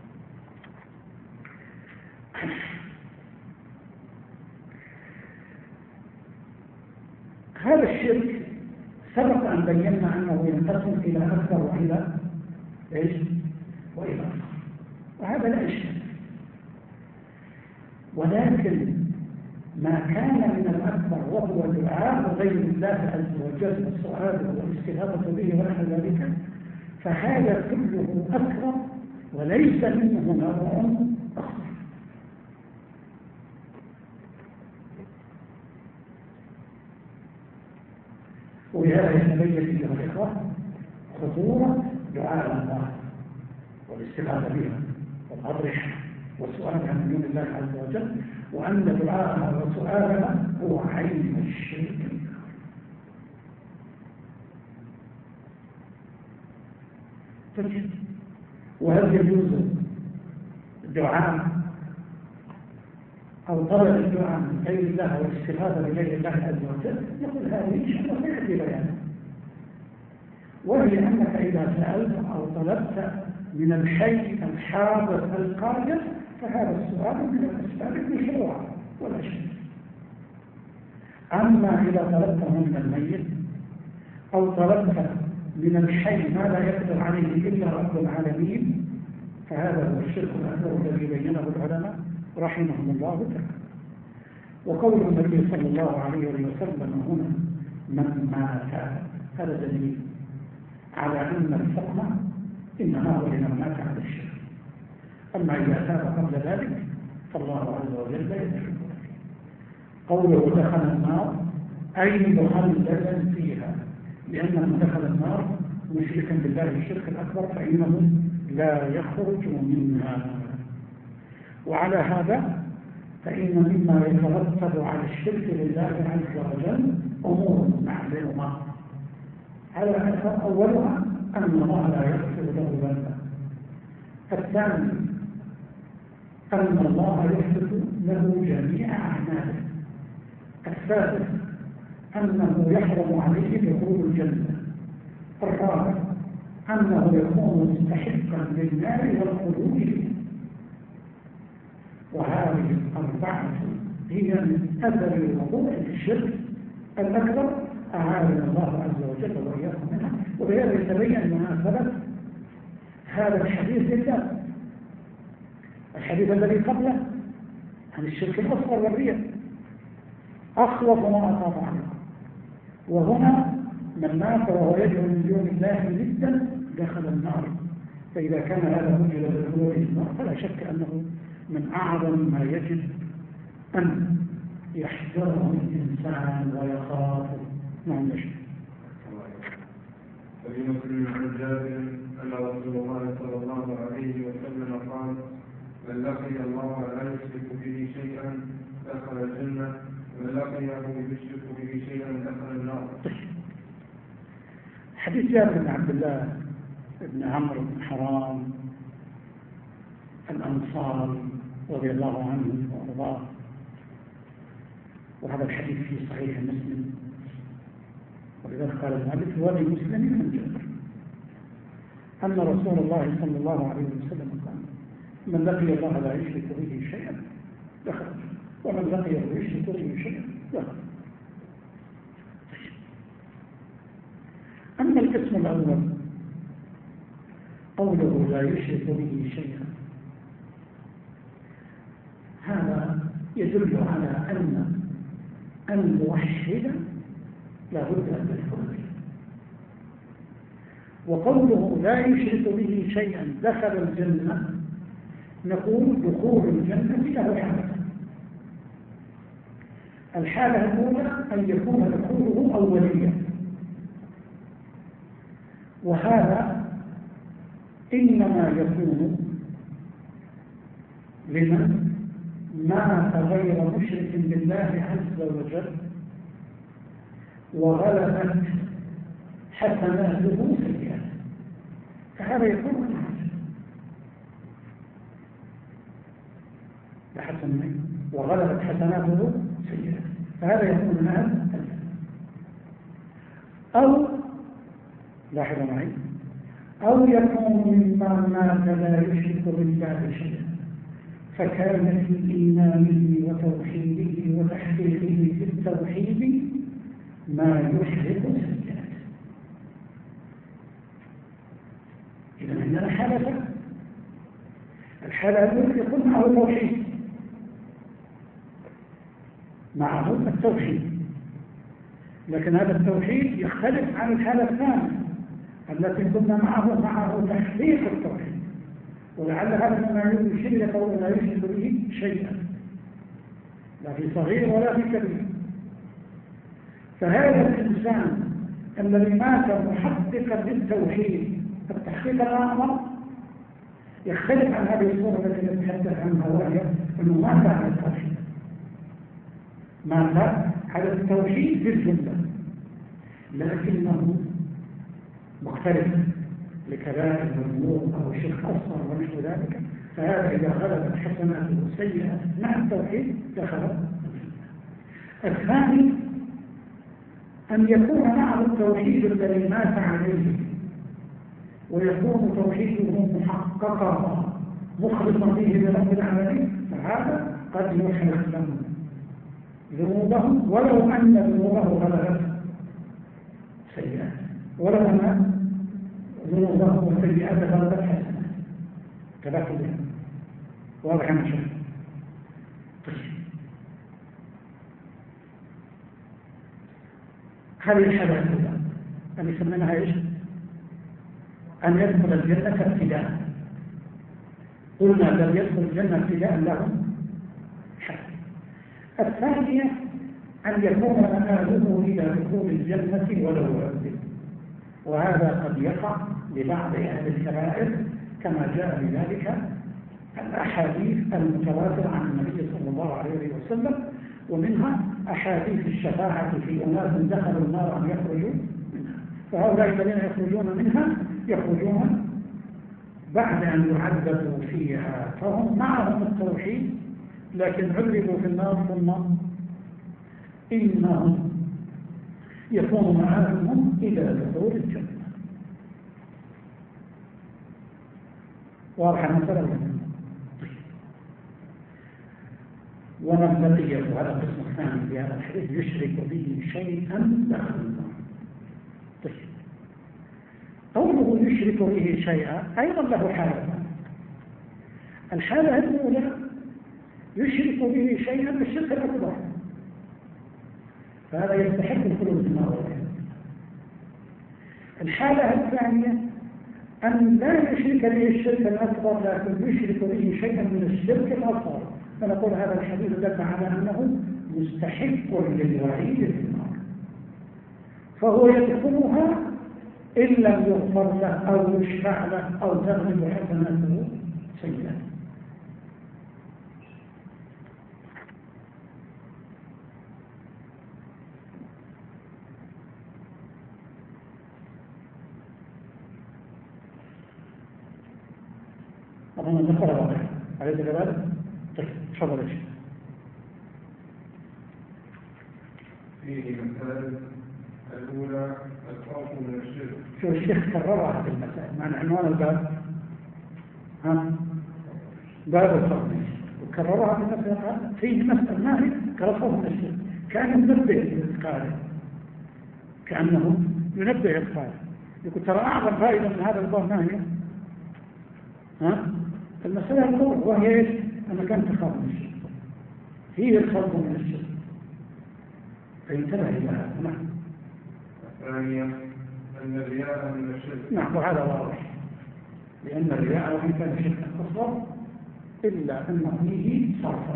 هذا الشرك سبق ان بينا انه ينقسم الى اكثر والى والى اكثر، وهذا لا اشكال. ولكن ما كان من الأكبر وهو دعاء غير الله عز وجل وسؤاله والاستغاثة به ونحو ذلك، فهذا كله أكبر وليس منه نوع أخر. ولهذا يتبين أيها الإخوة خطورة دعاء الله والاستغاثة بها والأضرحة والسؤال عن دون الله عز وجل، وأن دعاءها وسؤالها هو عين الشرك. وهل يجوز الدعاء أو طلب الدعاء من غير الله والاستغاثة بغير الله عز وجل؟ يقول هذه إن شاء الله سيأتي بيانه، وهي أنك إذا سألت أو طلبت من الحي الحاضر القادر فهذا السؤال من الأسباب المشروعة ولا شيء. أما إذا طلبته من الميت أو طلبت من الحي ما لا يقدر عليه إلا رب العالمين فهذا هو الشرك الأكبر الذي بينه العلماء رحمهم الله تعالى. وقول النبي صلى الله عليه وسلم هنا من مات هذا دليل على أن الحكم إنما هو لمن مات على الشرك. أما إذا تاب قبل ذلك فالله عز وجل لا يدخل. قوله دخل النار أي مخلدا فيها، لأن من دخل النار مشركا بالله الشرك الأكبر فإنه لا يخرج منها. وعلى هذا فإن مما يترتب على الشرك لله عز وجل أمور معلومة. على أولها أن الله لا يغفر له ذنبا. الثاني أن الله يحدث له جميع أعماله. الثالث أنه يحرم عليه دخول الجنة. الرابع أنه يكون مستحقا للنار والخلود فيه. وهذه الأربعة هي من أثر الوقوع في الشرك الأكبر أعاذنا الله عز وجل وإياكم منها. وبهذا يتبين مناسبة هذا الحديث لله. الحديث الذي قبله عن الشرك الأصغر والرياء أخلص ما أطاع عنه، وهنا من مات وهو يدعو من دون الله ندا دخل النار. فإذا كان هذا وجد بالخلود في النار فلا شك أنه من أعظم ما يجب أن يحذره الإنسان ويخافه. نعم يشهد. وفي مسلم عن جابر أن رسول الله صلى الله عليه وسلم قال: من لقي الله لا يشرك به شيئا دخل الجنة، ومن لقيه يشرك به شيئا دخل النار. حديث جابر بن عبد الله بن عمرو بن حرام الأنصاري رضي الله عنه وأرضاه، وهذا الحديث في صحيح مسلم، ولذلك قال المؤلف ولمسلم من جابر أن رسول الله صلى الله عليه وسلم قال: من لقي الله لا يشرك به شيئا دخل، ومن لقيه يشرك به شيئا دخل. أما القسم الأول قوله لا يشرك به شيئا، هذا يدل على أن الموحد لا بد أن يدخل. وقوله لا يشرك به شيئا دخل الجنة، نقول دخول الجنة له حالة. الحالة الأولى أن يكون دخوله أوليا، وهذا إنما يكون لمن مات غير مشرك بالله عز وجل وغلبت حسناته سيئاته، فهذا يكون بحسن وغلبت حسناته سيئاته، فهذا يكون من هذا. أو لاحظوا معي، أو يكون مما مات لا يشرك بالله شيئا فكان في إيمانه وتوحيده وتحقيقه في التوحيد ما يشرك سيئاته. إذا عندنا حالة، الحالة الأولى يكون معه التوحيد، معه التوحيد، لكن هذا التوحيد يختلف عن الحالة الثانية التي كنا معه تحقيق التوحيد، ولعل هذا مما يشير قول لا يشرك به شيئا لا في صغير ولا في كبير. فهذا الإنسان الذي مات محققا للتوحيد التحقيق الأعظم يختلف عن هذه الصورة التي نتحدث عنها، وهي أنه مات على التوحيد، مات على التوحيد بالجملة، لكنه مختلف لكبائر الذنوب أو شرك أصغر ونحو ذلك، فهذا إذا غلبت حسناته سيئة مع التوحيد دخل. الثاني أن يكون معه التوحيد الذي مات عليه ويكون توحيده محققا مخلصا فيه لرب العالمين، فهذا قد يحرق له ذنوبه ولو أن ذنوبه غلبت سيئات، ولو أن ذنوبه وسيئات غلبت حسنات كذا كلها. واضح يا شيخ؟ هذه الحالة الأولى أن يسمونها إيش؟ أن يدخل الجنة ابتداء. قلنا بل يدخل الجنة ابتداء لهم حق. الثانية أن يكون مآله إلى دخول الجنة ولو عذب، وهذا قد يقع لبعض أهل الكبائر كما جاء بذلك الأحاديث المتواترة عن النبي صلى الله عليه وسلم، ومنها أحاديث الشفاعة في أناس دخلوا النار أن يخرجوا منها، فهؤلاء الذين يخرجون منها يخرجون بعد أن يعذبوا فيها، فهم معهم التوحيد لكن عذبوا في النار، ثم إنهم يكون معهم إلى دخول الجنة. واضح مثلا. ومن بقي هذا القسم الثاني في هذا الحديث يشرك به شيئا دخل النار. طيب قوله يشرك به شيئا أيضا له حالة. الحالة الأولى يشرك به شيئا بالشرك الأكبر، فهذا يستحق الخلود في النار. الحالة الثانية أن لا يشرك به الشرك الأكبر لكن يشرك به شيئا من الشرك الأصغر، فنقول هذا الحديث دل على أنه مستحق للوعيد في النار، فهو يدخلها إن لم يغفر له أو يشفع له أو تغلب حسناته سيئات. أظن ذكر واضح عليه كذلك. طيب تفضل يا شيخ. فيه مسائل الأولى الخوف من الشرك. شو الشيخ كررها هذه المسائل مع عنوان الباب، باب الخوف من الشرك، وكررها في المسألة فيه مسألة ما هي كالخوف من الشرك، كان ينبه للإذكار، كأنه ينبه للإذكار، يقول ترى أعظم فائدة من هذا الباب ما هي؟ المسألة الأولى وهي إيش؟ أنك أنت تخاف من الشرك، هي الخوف من الشرك، فينتبه إلى هذا. نعم. الثانية أن الرياء من الشرك. نعم وهذا واضح، لأن الرياء وإن كان شركا أصغر إلا أن فيه صرفا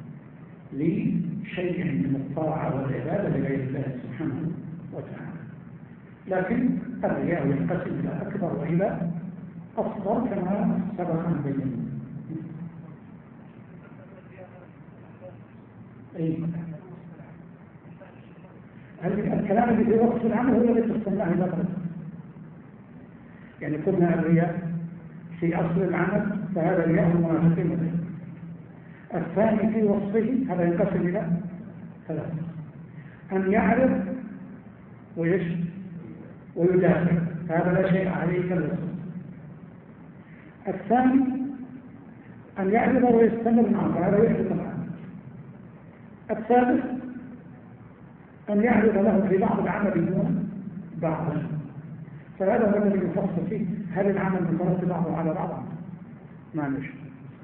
لشيء من الطاعة والعبادة لغير الله سبحانه وتعالى، لكن الرياء ينقسم إلى أكبر وإلى أصغر كما سبق أن بينا. الكلام اللي في وصف العمل هو الذي تصنعه لقد، يعني قلنا الرياء في أصل العمل فهذا رياء المنافقين. الثاني في وصفه هذا ينقسم إلى ثلاثة: أن يعرف ويشهد ويدافع، فهذا لا شيء عليه كالوصف. الثاني أن يعرض ويستمر معه، فهذا يحدث معه. الثالث أن يعرض له في بعض العمل دون بعض، فهذا هو الذي يفصل فيه هل العمل مترتب بعضه على بعض؟ ما نشوف.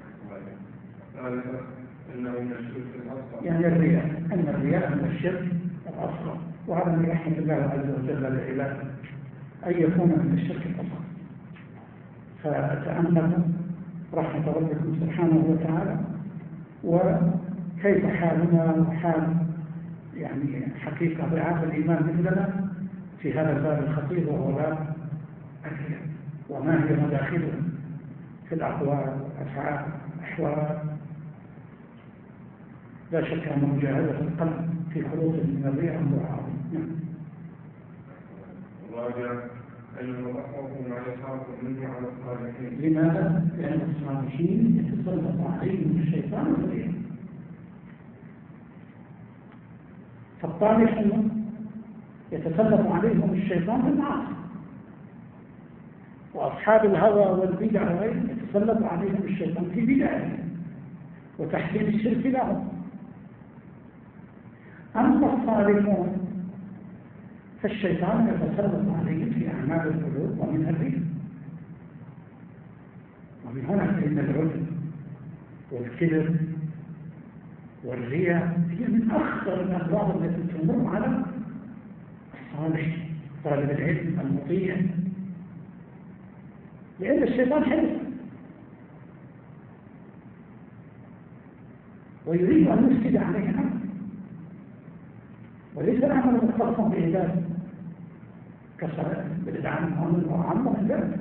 يعني الرياء، أن الرياء من الشرك الأصغر، وهذا من رحمة الله عز وجل لعباده أن يكون من الشرك الأصغر. فتأملوا رحمة ربكم سبحانه وتعالى وكيف حالنا وحال يعني حقيقة ضعاف الإيمان مثلنا في هذا الباب الخطير وهو باب الرياء، وما هي مداخله في الأقوال والأفعال والأحوال. لا شك أن مجاهدة القلب في خروج من الرياء أمر عظيم. الرابع أن يتوقف ما يخاف منه على الصالحين. لماذا؟ لأن الصالحين يتسلط عليهم الشيطان والرياء. فالطالحون يتسلط عليهم الشيطان بالمعاصي، وأصحاب الهوى والبدع يتسلط عليهم الشيطان في بدعهم وتحسين الشرك لهم. أما الصالحون فالشيطان يتسلط عليهم في أعمال القلوب ومن الرياء. ومن هنا فإن العجب والكبر والرياء هي من أخطر الأمراض التي تمر على الصالح طالب العلم المطيع، لأن الشيطان حلف ويريد أن يفسد عليه الأمر، وليس الأمر مختصا بعباده كصلاة بالإدعاء وعمر ذلك.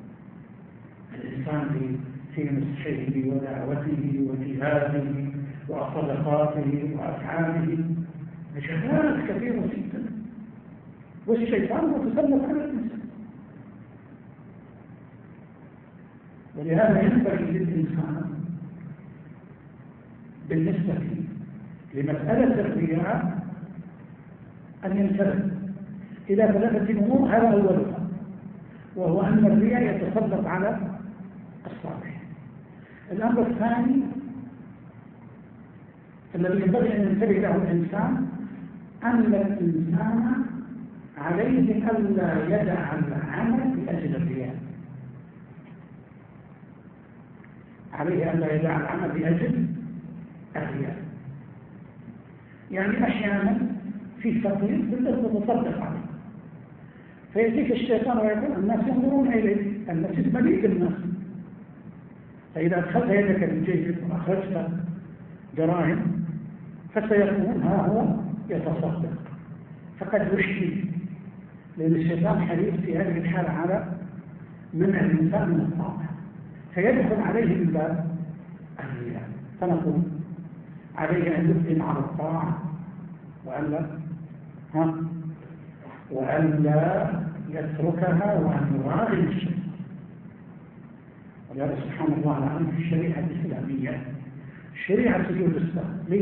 الإنسان في نصحه ودعوته وجهاده وصدقاته وأفعاله مجالات كثيرة جدا، والشيطان متسلط على الإنسان. ولهذا ينبغي للإنسان بالنسبة لمسألة الرياء أن ينتبه إلى ثلاثة أمور. هذا أولها، وهو أن الرياء يتسلط على الصالح. الأمر الثاني الذي ينبغي أن ينتبه له الإنسان أن الإنسان عليه ألا يدع العمل لأجل الرياء. عليه ألا يدع العمل لأجل الرياء. يعني أحيانا في فقير بالله تصدق عليه، فيأتيك الشيطان ويقول الناس ينظرون إليك، الناس مليء الناس، فإذا أدخلت يدك من جيبك وأخرجت دراهم فسيكون ها هو يتصدق، فقد يشكي، لأن الشيطان حريص في هذه الحالة على منع الإنسان من الطاعة، فيدخل عليه من باب الرياء. فنقول عليه أن يقدم على الطاعة وألا يتركها وأن يراغب الشيء. ولهذا سبحان الله العظيم في الشريعة الإسلامية شريعة سجود السهو.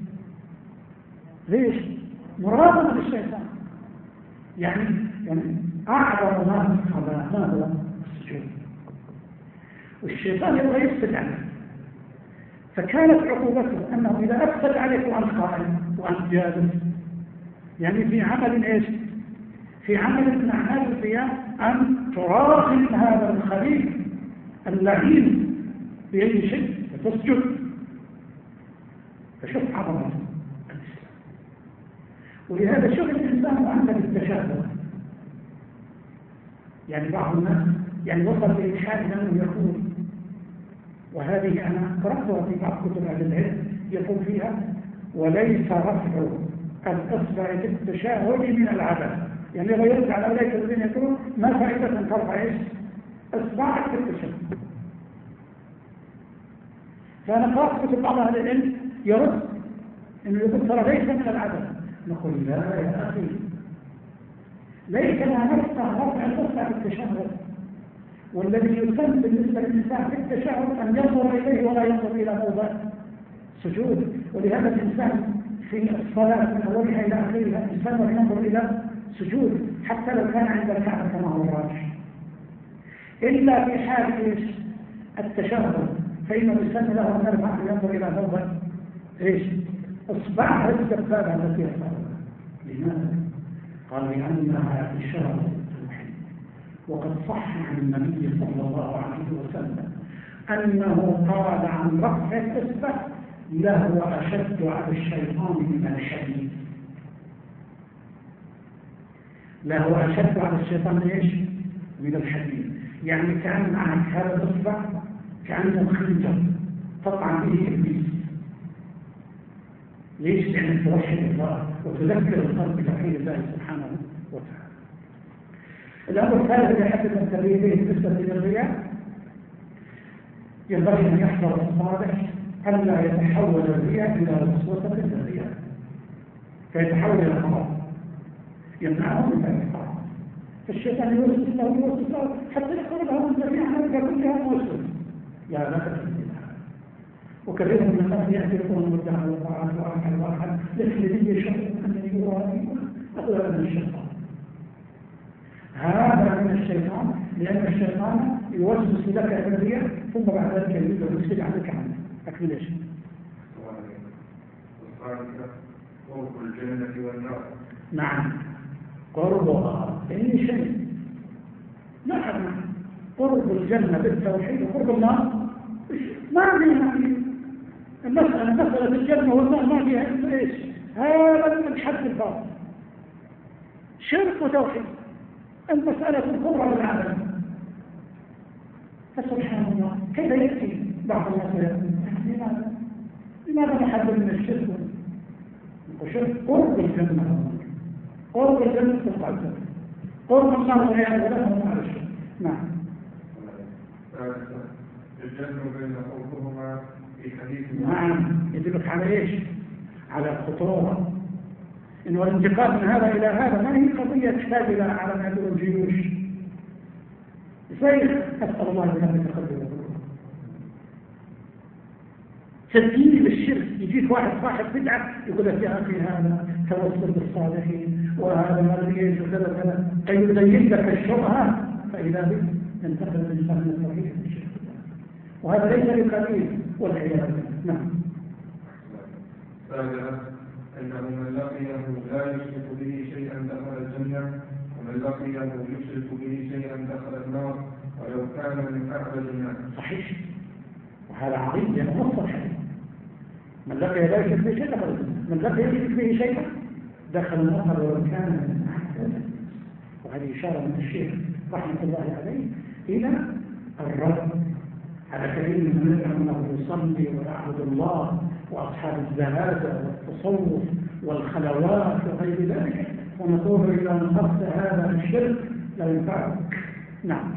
ليش؟ مراقبة للشيطان. يعني أعظم ما في الصلاة ما هو السجود، والشيطان يبغى يفسد عليه، فكانت عقوبته أنه إذا أفسد عليك وأنت قائم وأنت جالس، يعني في عمل إيش؟ في عمل من أعمال القيام أن تراقب هذا الخليل اللعين بأي شيء وتسجد. فشوف عظمة الإسلام. ولهذا شوف الإنسان عمل التشابه. يعني بعض الناس وصل لإلحاد أنه يقول، وهذه أنا قرأتها في بعض كتب أهل العلم يقول فيها وليس رفع الإصبع في التشهد من العبث. يعني غيرت على أولئك الذين يقولون ما فائدة أن ترفع إصبعك في التشهد. فأنا قرأت كتب بعض أهل العلم يرد إنه يقول ترى ليس من العبث. نقول لا يا أخي، ليس لا نفع رفع الإصبع في التشهد، والذي يسمى بالنسبة للإنسان في التشهد أن ينظر إليه ولا ينظر إلى موضع سجود. ولهذا الإنسان في الصلاة من أولها إلى آخرها الإنسان ينظر إلى سجود حتى لو كان عند الكعبة كما هو الراجح، إلا في حال التشهد فإنه يسمى له أن يرفع ينظر إلى موضع إصبعها السبابة التي يفعلها. لماذا؟ قال لأنها إشارة التوحيد. وقد صح عن النبي صلى الله عليه وسلم أنه قال عن رفع الإصبع له أشد على الشيطان من الحديد. لا هو أشد على الشيطان إيش؟ من الحديد. يعني كان معك هذا الإصبع كأنه خنجر تطعن به إبليس. ليش؟ لأنك توحد الله وتذكر القلب بتوحيد الله سبحانه وتعالى. الأمر الثالث اللي حدث التربية به بالنسبة للرياء، ينبغي أن يحذر الصالح ألا يتحول الرياء إلى وسوسة للرياء فيتحول إلى مرض يمنعه من الإقامة. فالشيطان يوسوس له حتى يخرج له من جميع هذا كلها موسوس. لا تفهم. وكثير من الناس يعترفون المدعى والطاعات واحد لي شر أنني يرائي أقول من الشيطان. هذا من الشيطان، لأن الشيطان يوسوس لك الرياء ثم بعد ذلك يرسل عليك عنه. أكمل إيش؟ قرب الجنة والنار. نعم، قربها أي شيء. نعم، قرب الجنة بالتوحيد وقرب النار ما فيها مسألة الجنة والنار ما فيها إلا إيش؟ هذا من حد الباطل، شرك وتوحيد. المسألة الكبرى بالعالم. فسبحان الله كيف يأتي بعض الناس لماذا نحذر من الشرك؟ وشرك قرب الجنة، قرب الجنة تقعد، قرب النار والعياذ بالله على الشرك. نعم. الجنة بين قربهما في حديث. نعم، يدلك على ايش؟ على الخطورة. إنه الانتقال من هذا إلى هذا ما هي قضية تحتاج إلى على هذه الجيوش. أسأل الله أن يتقبل تدين بالشرك. يجيك واحد صاحب بدعة يقول لك يا أخي هذا توسل بالصالحين وهذا مريج وكذا كذا، فيبين لك الشبهة فإذا بك ينتقل الإنسان من التوحيد بالشرك، وهذا ليس بقليل والعياذ بالله. نعم. أنه من لقيه لا يشرك به شيئا دخل الجنة، ومن لقيه يشرك به شيئا دخل النار ولو كان من أعبد الناس. صحيح، وهذا عظيم لأنه نص الحديث. من لقي لا يشرك به شيئا دخل الجنة، من لقي يشرك به شيئا دخل النار ولو كان من أعبد الناس. وهذه إشارة من الشيخ رحمة الله عليه إلى الرد على كثير من يزعم أنه يصلي ويعبد الله وأصحاب الزهادة والتصوف والخلوات وغير ذلك، ونقول إلى أن قصد هذا الشرك لا ينفعك. نعم.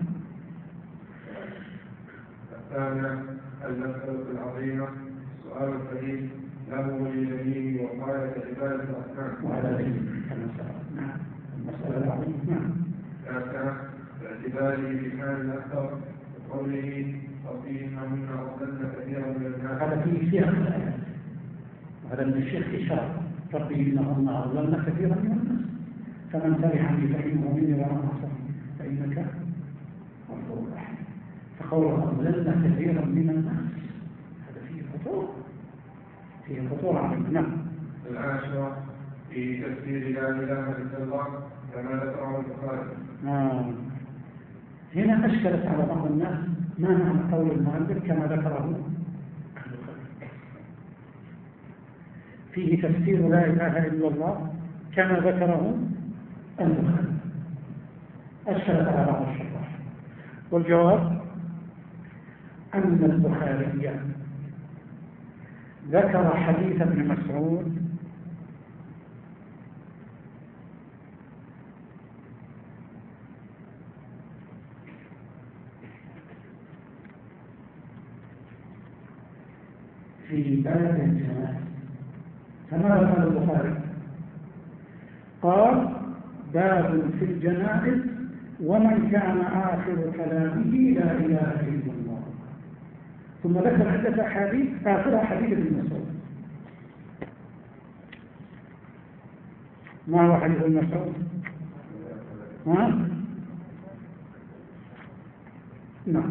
الثانية المسألة العظيمة، سؤال الحديث له وليمين وقاية عبادة الأحكام. وهذا ليس المسألة. نعم، المسألة العظيمة. نعم. باعتباره في حال الأكثر وقوله وفيهن أضلن كثيرا من الناس. هذا فيه سياق الآيات، وهذا من الشيخ إشارة ففيهن أضلن كثيرا من الناس فمن تبعني فإنه مني ومن عصاني فإنك غفور رحيم. فقوله أضلن كثيرا من الناس هذا فيه خطورة عظيمة. نعم. العاشرة في تفسير لا إله إلا الله كما ذكره البخاري. هنا أشكلت على بعض الناس ما معنى قول المؤلف كما ذكره فيه تفسير لا إله إلا الله كما ذكره البخاري. أشكلت على بعض الشراح، والجواب أن البخاري ذكر حديث ابن مسعود في باب الجنائز. فماذا قال البخاري؟ قال باب في الجنائز ومن كان آخر كلامه لا إله إلا الله. ثم ذكر عدة أحاديث آخرها حديث ابن مسعود. ما هو حديث ابن مسعود؟ نعم،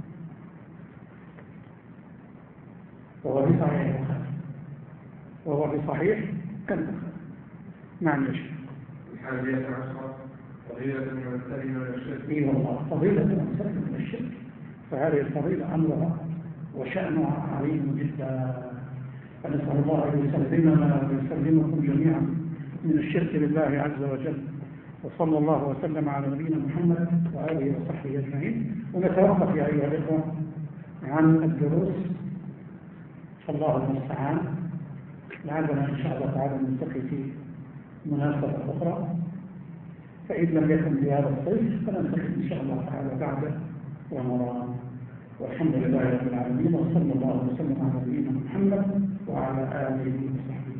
وهو في صحيح البخاري، وهو في صحيح البخاري. نعم يا شيخ. الحادية عشرة فضيلة من سلم من الشرك. اي والله، فضيلة من سلم من الشرك. فهذه الفضيلة أمرها وشأنها عظيم جدا، فنسأل الله أن يسلمنا ويسلمكم جميعا من الشرك بالله عز وجل. وصلى الله وسلم على نبينا محمد وآله وصحبه أجمعين. ونتوقف يا أيها الإخوة عن الدروس، الله المستعان، لعلنا إن شاء الله تعالى نلتقي في مناسبة أخرى، فإن لم يكن في هذا الصيف فنلتقي إن شاء الله تعالى بعد رمضان. والحمد لله رب العالمين، وصلى الله وسلم على نبينا محمد وعلى آله وصحبه.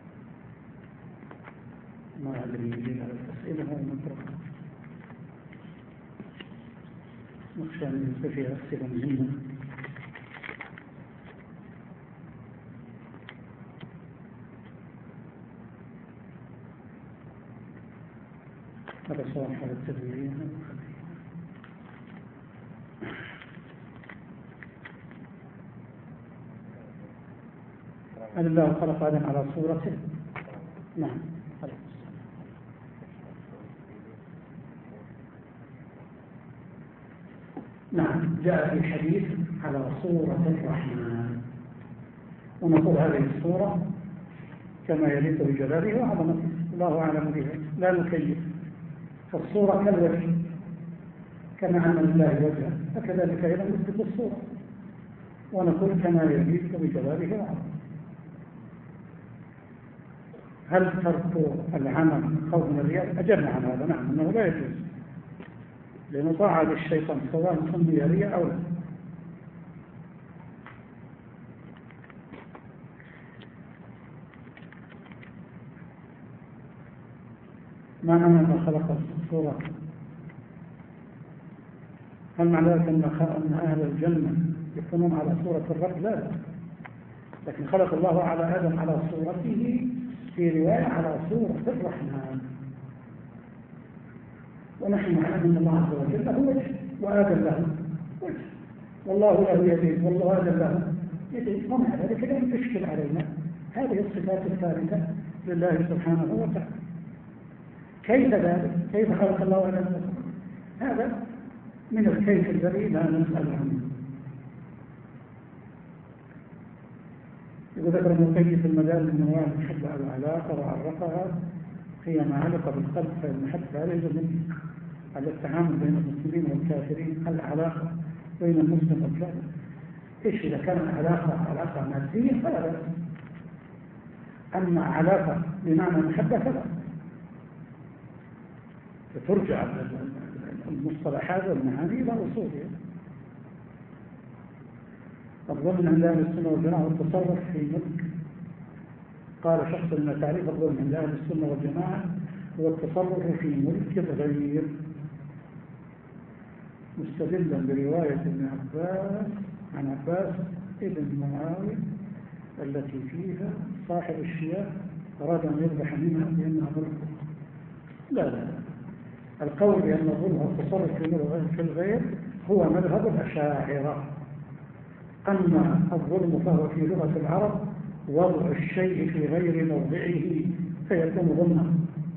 ما أدري يجينا الأسئلة ونتركها، نخشى أن يكون فيها أسئلة مهمة. هذا صار حالة تدويرية. هل الله خلق آدم على صورته؟ نعم. نعم، جاء في حديث على صورة الرحمن، ونقول هذه الصورة كما يليق بجلاله وعظمته، الله أعلم بها، لا نكيف. فالصورة كالوجه، كما أن لله وجها فكذلك أيضا نثبت الصورة ونقول كما يليق بجلاله وعظمته. هل ترك العمل خوف من الرياء؟ أجبنا عن هذا، نعم، أنه لا يجوز، لأنه طاعة للشيطان سواء سمي رياء أو لا. ما معنى ما خلق الصورة؟ هل معنى ذلك أن أهل الجنة يكونون على صورة الرب؟ لا، لكن خلق الله على آدم على صورته، في رواية على صورة الرحمن. ونحن نعلم أن الله عز وجل له وجه وآدم له وجه، والله له يدين والله آدم له يدين، ومع ذلك لم تشكل علينا هذه الصفات الثابتة لله سبحانه وتعالى. كيف ذلك؟ كيف خلق الله آدم؟ هذا من الكيف الذي لا نسأل عنه. إذا ذكر ابن القيم في المجال من أنواع المحبة العلاقة وعرفها هي ما علق بالقلب، فالمحبة لا يوجد منه على التعامل بين المسلمين والكافرين، العلاقة بين المسلم والكافر. إيش إذا كانت علاقة مادية فلا بأس، أما علاقة بمعنى المحبة فلا. فترجع المصطلحات والمعاني إلى أصولها. الظلم عند أهل السنة والجماعة والتصرف في ملك. قال شخص من تعريف الظلم عند أهل السنة والجماعة هو التصرف في ملك الغير، مستدلا برواية ابن عباس عن عباس ابن معاوية التي فيها صاحب الشياه أراد أن يذبح منها لأنها ظلم. لا، القول بأن الظلم هو التصرف في الغير هو مذهب الأشاعرة. أما الظلم فهو في لغة العرب وضع الشيء في غير موضعه فيكون ظلما.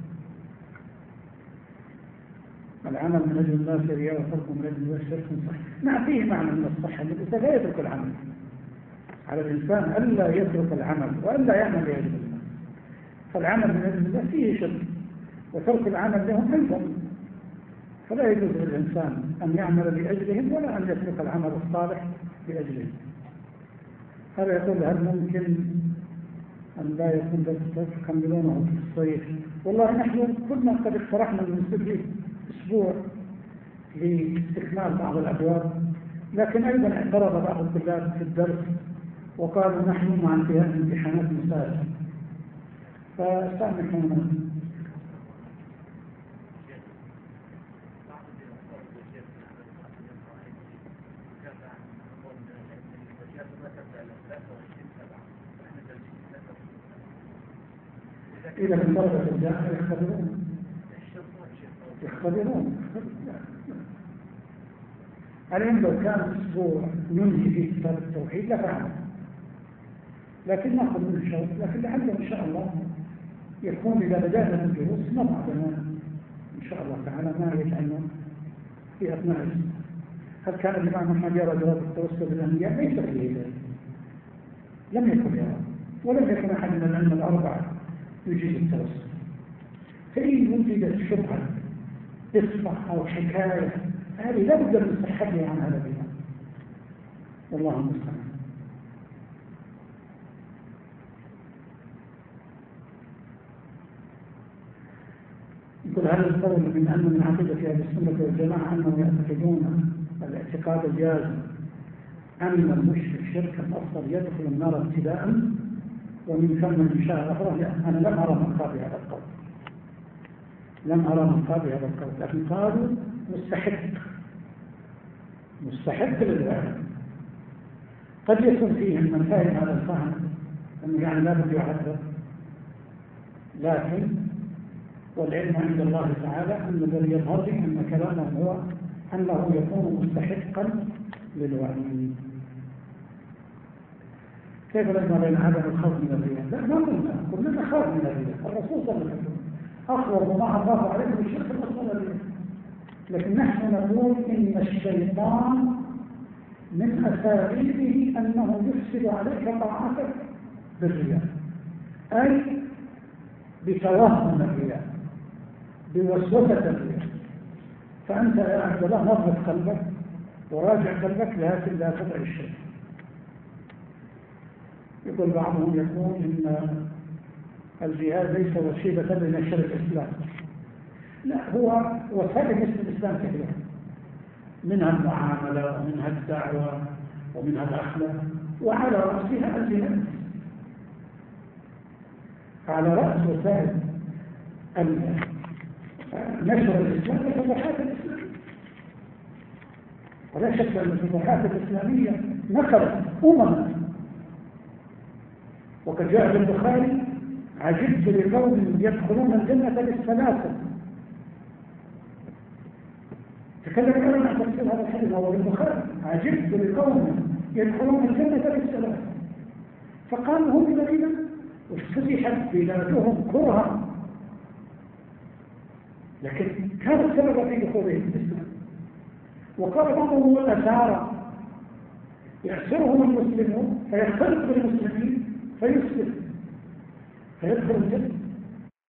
العمل من أجل الناس رياء وترك من أجل الناس شرك صحيح. نعم، فيه معنى من الصحة، الإنسان لا يترك العمل، على الإنسان ألا يترك العمل وألا يعمل لأجل الله. فالعمل من أجل الله فيه شرك، وترك العمل لهم أيضا، فلا يجوز للإنسان أن يعمل لأجلهم ولا أن يترك العمل الصالح لأجلهم. هذا يقول هل ممكن أن لا يكون ذلك تكملونه في الصيف؟ والله نحن كنا قد اقترحنا من أسبوع لاستكمال بعض الأبواب، لكن أيضا اعترض بعض الطلاب في الدرس وقالوا نحن مع انتهاء امتحانات مساء، فسامحونا. إذا من طلبة الجامعة يختبرون. عليهم لو كان أسبوع ننهي فيه كتاب التوحيد لفعل، لكن نأخذ من شوط، لكن لعله إن شاء الله يكون إذا بدأنا الدروس نضع لنا إن شاء الله تعالى ما يجعلنا في أثناء السنة. هل كان الإمام محمد يرى جواز التوسل بالأنبياء؟ ليس فيه ذلك، لم يكن يرى، ولم يكن أحد من العلم الأربعة يجيز التوسل. فإن وجدت شبهة قصة أو حكاية هذه لا بد من صحتها عن هذا البيان، والله المستعان. يقول هل القول من أن من عقيدة أهل السنة والجماعة أنهم يعتقدون الاعتقاد الجازم أن المشرك شركا أصغر يدخل النار ابتداء ومن ثم من شاء أخرى؟ لا، أنا لم أرى من قابل هذا القول، لم أرى من قابل هذا القول، لكن قالوا مستحق للوعي. قد يكون فيهم من فاهم هذا الفهم أنه يعني لا بد يعذب، لكن والعلم عند الله تعالى أن الذي يظهر لي أن كلامه هو أنه يكون مستحقا للوعيد. كيف لما بين عدم الخوف من الرياء؟ لا، ما قلنا كلنا خاف من الرياء، الرسول صلى الله عليه وسلم أخبر بما الله عليه بالشرك الأصغر الرياء، لكن نحن نقول إن الشيطان من أساليبه أنه يفسد عليك طاعتك بالرياء، أي بتوهم الرياء، بوسوسة الرياء. فأنت يا عبد الله نظف قلبك وراجع قلبك، لكن لا تدع الشيء. يقول بعضهم يقول إن الجهاد ليس وسيلة لنشر الإسلام، لا، هو وسائل نشر الإسلام كثيرة، منها المعاملة ومنها الدعوة ومنها الأخلاق، وعلى رأسها الجهاد. على رأس وسائل نشر الإسلام الفتوحات الإسلامية، ولا شك أن الفتوحات الإسلامية نقلت أمما. وقد جاء في البخاري عجبت لقوم يدخلون الجنة بالسلاسل. تكلم أنا عن تفسير هذا الحديث وهو في البخاري، عجبت لقوم يدخلون الجنة بالسلاسل. فقال هم الذين افتتحت بلادهم كرها، لكن كان السبب في دخولهم الإسلام. وقال بعضهم الأسارى يأسرهم المسلمون فيختلط بالمسلمين فيسلم فيدخل الجنة.